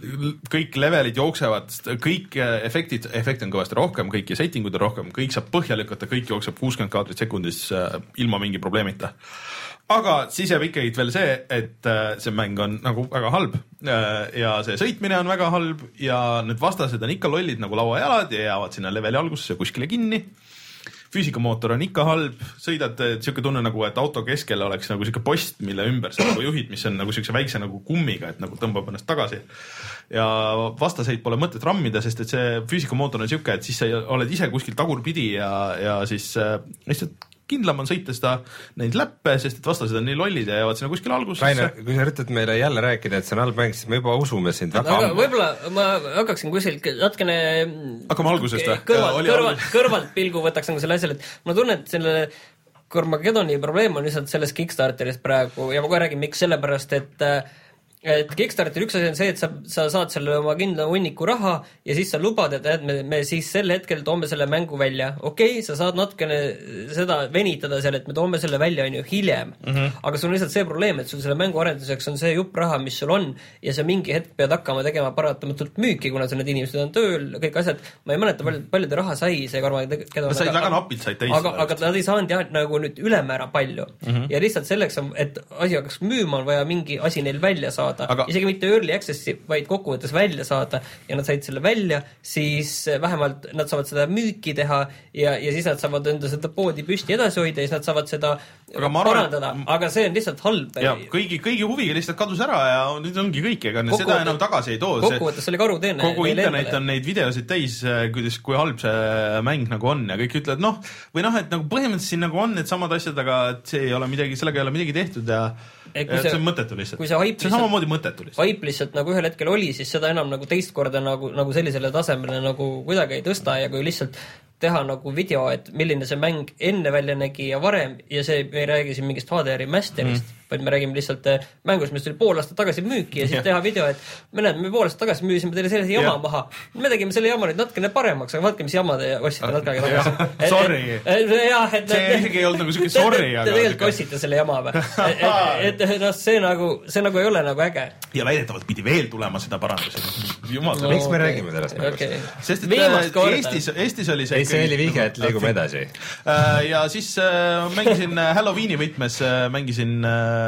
kõik levelid jooksevad, kõik efektid, efekt on kõvasti rohkem, kõiki settingud on rohkem, kõik saab põhja lükata, kõik jookseb kuuskümmend kaadrit sekundis ilma mingi probleemita. Aga siis jääb ikkagi veel see, et see mäng on nagu väga halb ja see sõitmine on väga halb ja need vastased on ikka lollid nagu lauajalad ja jäävad sinna leveli algusesse kuskile kinni. Füüsikamootor on ikka halb, sõidad siuke tunne nagu, et auto keskel oleks nagu siuke post, mille ümber sa nagu juhid, mis on nagu siukse väikse nagu kummiga, et nagu tõmbab ennast tagasi. Ja vastaseid pole mõtet rammida, sest et see füüsikamootor on siuke, et siis sa oled ise kuskil tagurpidi ja, ja siis äh, lihtsalt kindlam on sõita seda neid läppe, sest et vastased on nii lollid ja jäävad sinna kuskil algusesse. Rainer, kui sa üritad meile jälle rääkida, et see on halb mäng, siis me juba usume sind väga ammu. Võib-olla ma hakkaksin kuskilt natkene hakkame algusest. Kõrvalt, kõrvalt, kõrvalt pilgu võtaks nagu selle asjale, et ma tunnen, et selle Carmageddoni probleem on lihtsalt selles Kickstarteris praegu ja ma kohe räägin, miks sellepärast, et et Kickstarter üks asi on see, et sa, sa saad selle oma kindla hunniku raha ja siis sa lubad, et, et me, me siis sel hetkel toome selle mängu välja. Okei, okay, sa saad natukene seda venitada seal, et me toome selle välja on ju hiljem. Mm-hmm. Aga sul on lihtsalt see probleem, et sul selle mängu arenduseks on see jupp raha, mis sul on ja sa mingi hetk pead hakkama tegema paratamatult müüki, kuna sa need inimesed on tööl, kõik asjad. Ma ei mäleta, palju, palju te raha sai see Carmageddon. Said väga napilt, said täis. Aga, aga nad ei saanud jah, nagu nüüd ülemäära palju. Mm-hmm. Ja lihtsalt selleks, et asi hakkaks müüma, on vaja mingi asi neil välja saada. Aga... isegi mitte early access'i, vaid kokkuvõttes välja saada ja nad said selle välja, siis vähemalt nad saavad seda müüki teha ja, ja siis nad saavad enda seda poodi püsti edasi hoida ja siis nad saavad seda aga parandada, arvan, aga see on lihtsalt halb. Ja, kõigi, kõigi huviga lihtsalt kadus ära ja nüüd ongi kõik, ega kokku seda enam tagasi ei too. Kokkuvõttes oli karuteene. Kogu internet on neid videosid täis, kuidas, kui halb see mäng nagu on ja kõik ütlevad, noh, või noh, et nagu põhimõtteliselt siin nagu on need samad asjad, aga see ei ole midagi, sellega ei ole midagi tehtud ja ja see, see on mõttetu lihtsalt. See, see on samamoodi mõttetu lihtsalt. Vaip lihtsalt nagu ühel hetkel oli, siis seda enam nagu teist korda nagu, nagu sellisele tasemele nagu kuidagi ei tõsta ja kui lihtsalt teha nagu video, et milline see mäng enne välja nägi ja varem ja see me ei räägi siin mingist H D R-i masterist, mm. vaid me räägime lihtsalt mängust, mis tuli pool aastat tagasi müüki ja siis yeah. teha video, et me näeme, me pool aastat tagasi müüsime teile sellise jama yeah. maha. Me tegime selle jama nüüd natkene paremaks, aga vaatke, mis jama te ostsite natkene tagasi. Sorry. jah, et see isegi ei olnud nagu siuke sorry. Te tegelikult ostsite selle jama või? Et noh, see nagu, see nagu ei ole nagu äge. Ja väidetavalt pidi veel tulema seda parandusega. Jumal, no, miks me okay. räägime sellest mängust? Okay. Sest et Eestis, Eestis oli see... Ei, see oli viige, et liigume edasi. Ja siis mängisin Halloweeni võtmes, mängisin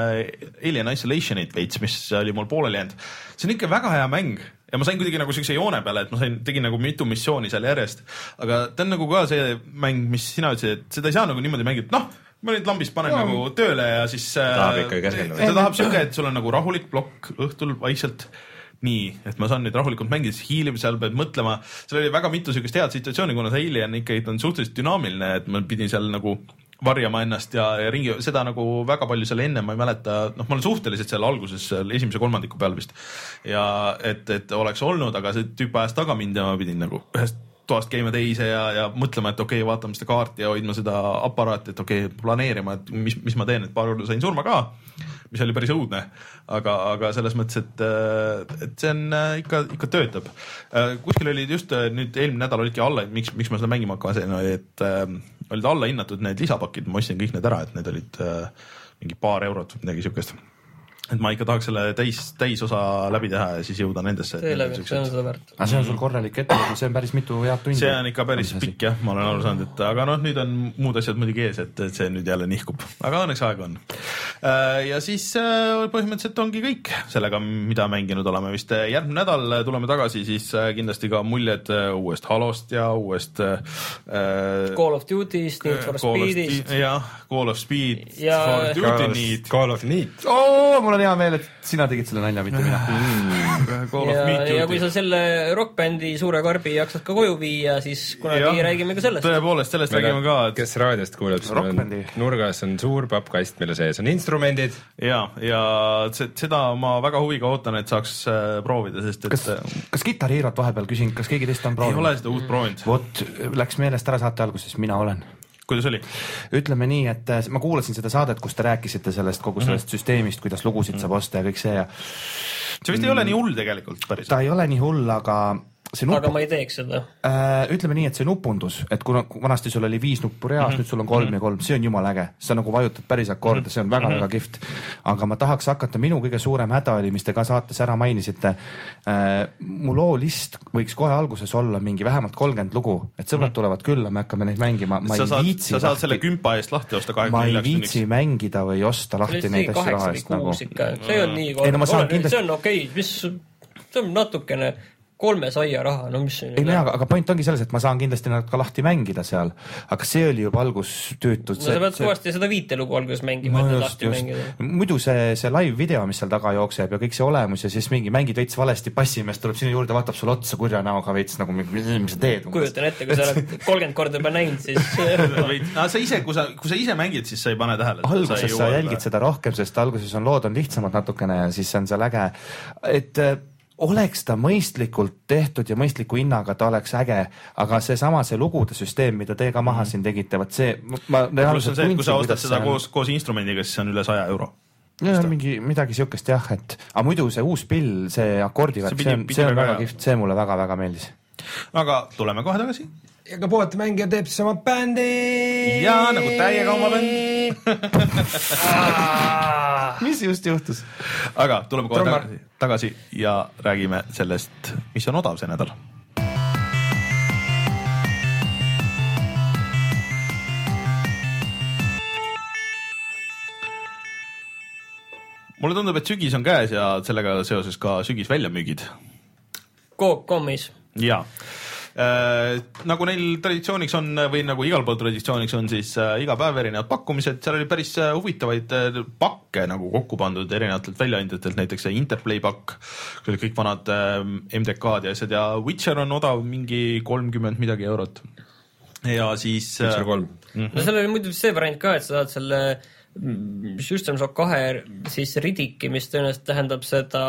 Alien Isolationit veits, mis oli mul pooleli jäänud. See on ikka väga hea mäng ja ma sain kuidagi nagu siukse joone peale, et ma sain, tegin nagu mitu missiooni seal järjest, aga ta on nagu ka see mäng, mis sina ütlesid, et seda ei saa nagu niimoodi mängida, noh, ma nüüd lambis panen no. nagu tööle ja siis tahab ikka keskenduda. Ta tahab siuke, et sul on nagu rahulik plokk õhtul vaikselt nii, et ma saan nüüd rahulikult mängida, siis hiilib seal, pead mõtlema, seal oli väga mitu siukest head situatsiooni, kuna see Alien ikkagi on suhteliselt dünaamiline, et ma pidin seal nagu varjama ennast ja, ja ringi, seda nagu väga palju seal enne ma ei mäleta, noh, ma olen suhteliselt seal alguses seal esimese kolmandiku peal vist ja et, et oleks olnud, aga see tüüp ajas taga mind ja ma pidin nagu ühest toast käima teise ja, ja mõtlema, et okei okay,, vaatame seda kaarti ja hoidma seda aparaati, et okei okay,, planeerima, et mis, mis ma teen, et paar korda sain surma ka, mis oli päris õudne, aga, aga selles mõttes, et, et see on ikka, ikka töötab. Kuskil olid just nüüd eelmine nädal olidki alla, miks, miks ma seda mängima hakkasin, oli, et äh, olid alla hinnatud need lisapakid, ma ostsin kõik need ära, et need olid äh, mingi paar eurot või midagi siukest. Et ma ikka tahaks selle täis, täis osa läbi teha ja siis jõuda nendesse. See läbi, see on seda väärt. Aga see on sul korralik ette, see on päris mitu head tundi. See on ikka päris pikk jah, ma olen aru saanud, et aga noh, nüüd on muud asjad muidugi ees, et see nüüd jälle nihkub. Aga õnneks aeg on. Ja siis põhimõtteliselt ongi kõik sellega, mida mänginud oleme vist. Järgmine nädal tuleme tagasi siis kindlasti ka muljed uuest Halost ja uuest Call of Duty'st, Need for Speed'ist. Jah, Call of Speed, ja Call of Duty Need. Call of Need. Oo, mul on hea meel, et sina tegid selle nalja, mitte mina. ja, ja kui sa selle rockbändi suure karbi jaksad ka koju viia, siis kunagi ja, räägime ka sellest. Tõepoolest, sellest Mega, räägime ka. Et... Kes raadiost kuuleb, siis nurgas on suur pappkast, mille sees on instrumendid. Ja, ja seda ma väga huviga ootan, et saaks proovida, sest et... Kas, kas Guitar Hero't vahepeal küsin, kas keegi teist on proovinud? Ei ole seda uut proovinud. Vot, läks meelest ära saate alguses, mina olen. Kuidas oli? Ütleme nii, et ma kuulasin seda saadet, kus te rääkisite sellest kogu sellest mm-hmm. süsteemist, kuidas lugusid saab osta ja kõik see ja... See vist ei ole nii hull tegelikult päris. Ta ei ole nii hull, aga... Nupu... aga ma ei teeks seda. Äh, ütleme nii, et see nupundus, et kuna vanasti sul oli viis nuppu reas, mm-hmm. nüüd sul on kolm mm-hmm. ja kolm, see on jumal äge. Sa nagu vajutad päris akorde, see on väga-väga mm-hmm. kihvt. Aga ma tahaks hakata, minu kõige suurem häda oli, mis te ka saates ära mainisite. Äh, mu loo list võiks kohe alguses olla mingi vähemalt kolmkümmend lugu, et sõbrad mm-hmm. tulevad külla, me hakkame neid mängima. Ma sa, saad, viitsi sa saad lahti... selle kümpa eest lahti osta kahekümne neljaks tunniks. Ma ei viitsi mängida või osta lahti see neid asju raha eest. Nagu... See on nii ei, no, kindlasti... see on okei, okay. mis see on natukene kolme saia raha, no mis ei, no, aga, aga point ongi selles, et ma saan kindlasti nad ka lahti mängida seal, aga see oli juba algus töötud. No sa pead kõvasti seda viitelugu alguses mängima, no, et just, lahti just. mängida. Muidu see, see live video, mis seal taga jookseb ja kõik see olemus ja siis mingi mängid veits valesti passimees tuleb sinu juurde, vaatab sul otsa kurja näoga veits nagu, mis sa teed. Kujutan ette, kui sa oled kolmkümmend korda juba näinud, siis... no, sa ise, kui sa, kui sa ise mängid, siis sa ei pane tähele. Alguses sa, sa jälgid seda rohkem, sest alguses on lood on lihtsamad natukene ja siis on seal äge, et oleks ta mõistlikult tehtud ja mõistliku hinnaga, ta oleks äge, aga see sama, see lugude süsteem, mida te ka maha siin tegite, võt see... Ma, pluss on see, et kui sa ostad seda koos, koos instrumendiga, siis on üle saja euro. Ja, mingi, midagi siukest jah, et aga muidu see uus pill, see akordivärk, see, see, see on väga kihvt, see mulle väga-väga meeldis. Aga tuleme kohe tagasi. Ja ka pooltmängija teeb siis oma bändi. Ja nagu täiega oma bänd. Mis just juhtus? Aga tuleme kohe tagasi, tagasi ja räägime sellest, mis on odav see nädal. Mulle tundub, et sügis on käes ja sellega seoses ka sügis väljamüügid. Coop dot comis. Jaa. Äh, nagu neil traditsiooniks on või nagu igal pool traditsiooniks on siis äh, iga päev erinevad pakkumised, seal oli päris äh, huvitavaid äh, pakke nagu kokku pandud erinevatelt väljaandjatelt, näiteks see Interplay pakk, kus oli kõik vanad äh, M D K-d ja asjad ja Witcher on odav mingi kolmkümmend midagi eurot ja siis äh, Witcher kolm mm-hmm. No seal oli muidu see variant ka, et sa saad selle System Shock kahe siis ridiki, mis tõenäoliselt tähendab seda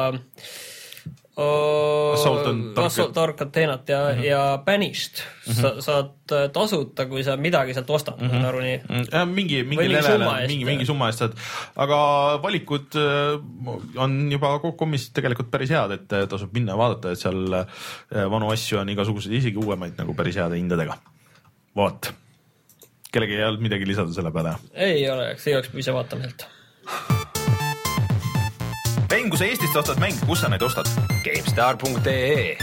Assault on Dark Athenat ja, mm-hmm. ja Banished mm-hmm. sa, saad tasuta, kui sa midagi sealt ostad mm-hmm. aru nii. Ja, mingi, mingi, levele, mingi, mingi summa eest saad, aga valikud on juba komis tegelikult päris head, et tasub minna ja vaadata, et seal vanu asju on igasuguseid isegi uuemaid nagu päris heade hindadega. Vaat. Kellegi ei olnud midagi lisada selle peale? Ei ole, see ei oleks ise vaatamiselt. Mäng, kui sa Eestist ostad mäng, kus sa neid ostad? GameStar dot ee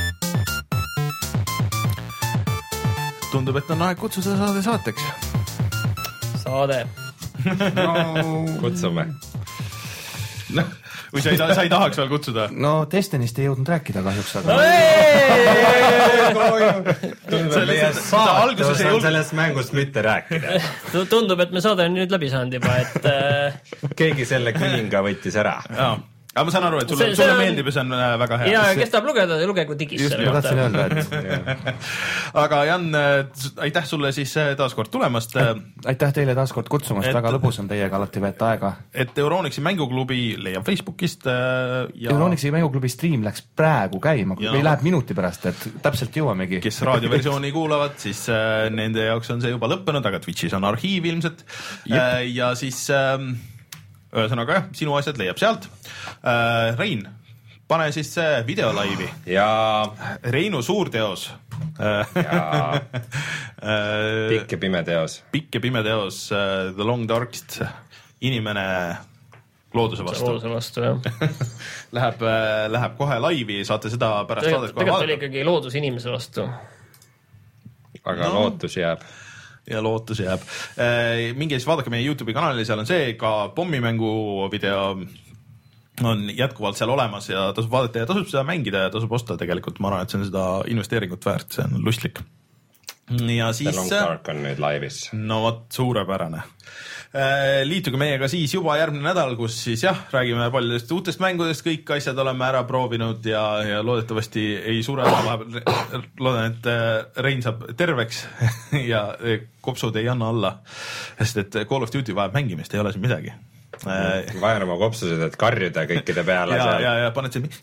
Tundub, et on aeg kutsuda saade saateks. Saade. No, kutsume. No, või sa ei, sa ei tahaks veel kutsuda? No, Destinist ei jõudnud rääkida kahjuks, aga... Alguses ei olnud sellest mängust mitte rääkida. Tundub, et me saade on nüüd läbi saanud juba, et... Keegi selle kuninga võttis ära. Jaa. aga ma saan aru, et sulle, See- sulle see on- meeldib ja see on äh, väga hea. ja kes tahab lugeda, lugegu digis. just, ma tahtsin öelda, et aga Jan, aitäh sulle siis taas kord tulemast. aitäh teile taas kord kutsumast, Et- väga lõbus on teiega alati veeta aega. et Euronixi mänguklubi leiab Facebookist äh, ja Euronixi mänguklubi stream läks praegu käima, Ja- või läheb minuti pärast, et täpselt jõuamegi. kes raadioversiooni kuulavad, siis äh, nende jaoks on see juba lõppenud, aga Twitch'is on arhiiv ilmselt. Äh, ja siis äh, ühesõnaga jah, sinu asjad leiab sealt. Äh, Rein, pane siis see video laivi. ja Reinu suurteos. ja pikk ja pime teos. pikk ja pime teos uh, The Long Darkest, inimene looduse vastu. looduse vastu, jah. Läheb, läheb kohe laivi, saate seda pärast saadet kohe tegelikult oli vaadata. ikkagi loodus inimese vastu. aga No. lootus jääb. Ja lootus jääb. Minge siis vaadake meie YouTube'i kanali, seal on see ka pommimängu video on jätkuvalt seal olemas ja tasub vaadata ja tasub seda mängida ja tasub osta tegelikult, ma arvan, et see on seda investeeringut väärt, see on lustlik. Ja siis... The Long Dark on nüüd laivis. No vot, suurepärane. Liituge meiega siis juba järgmine nädal, kus siis jah, räägime paljudest uutest mängudest, kõik asjad oleme ära proovinud ja, ja loodetavasti ei sure ära vahepeal. Loodan, et Rein saab terveks ja kopsud ei anna alla, sest et Call of Duty vajab mängimist, ei ole siin midagi. Vajan oma kopsused, et karjuda kõikide peale. ja, ja, ja paned siin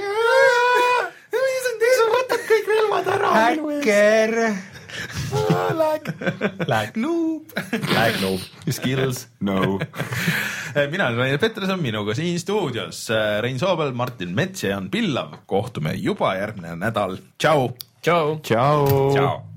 võtad kõik relvad ära. Häkker! Lag, lag noob, Lag noob. Skills, no. mina olen Rainer Peterson, minuga siin stuudios Rein Soobel, Martin Mets ja Jan Pillav. Kohtume juba järgmine nädal. Tšau! Tšau! Tšau! Tšau!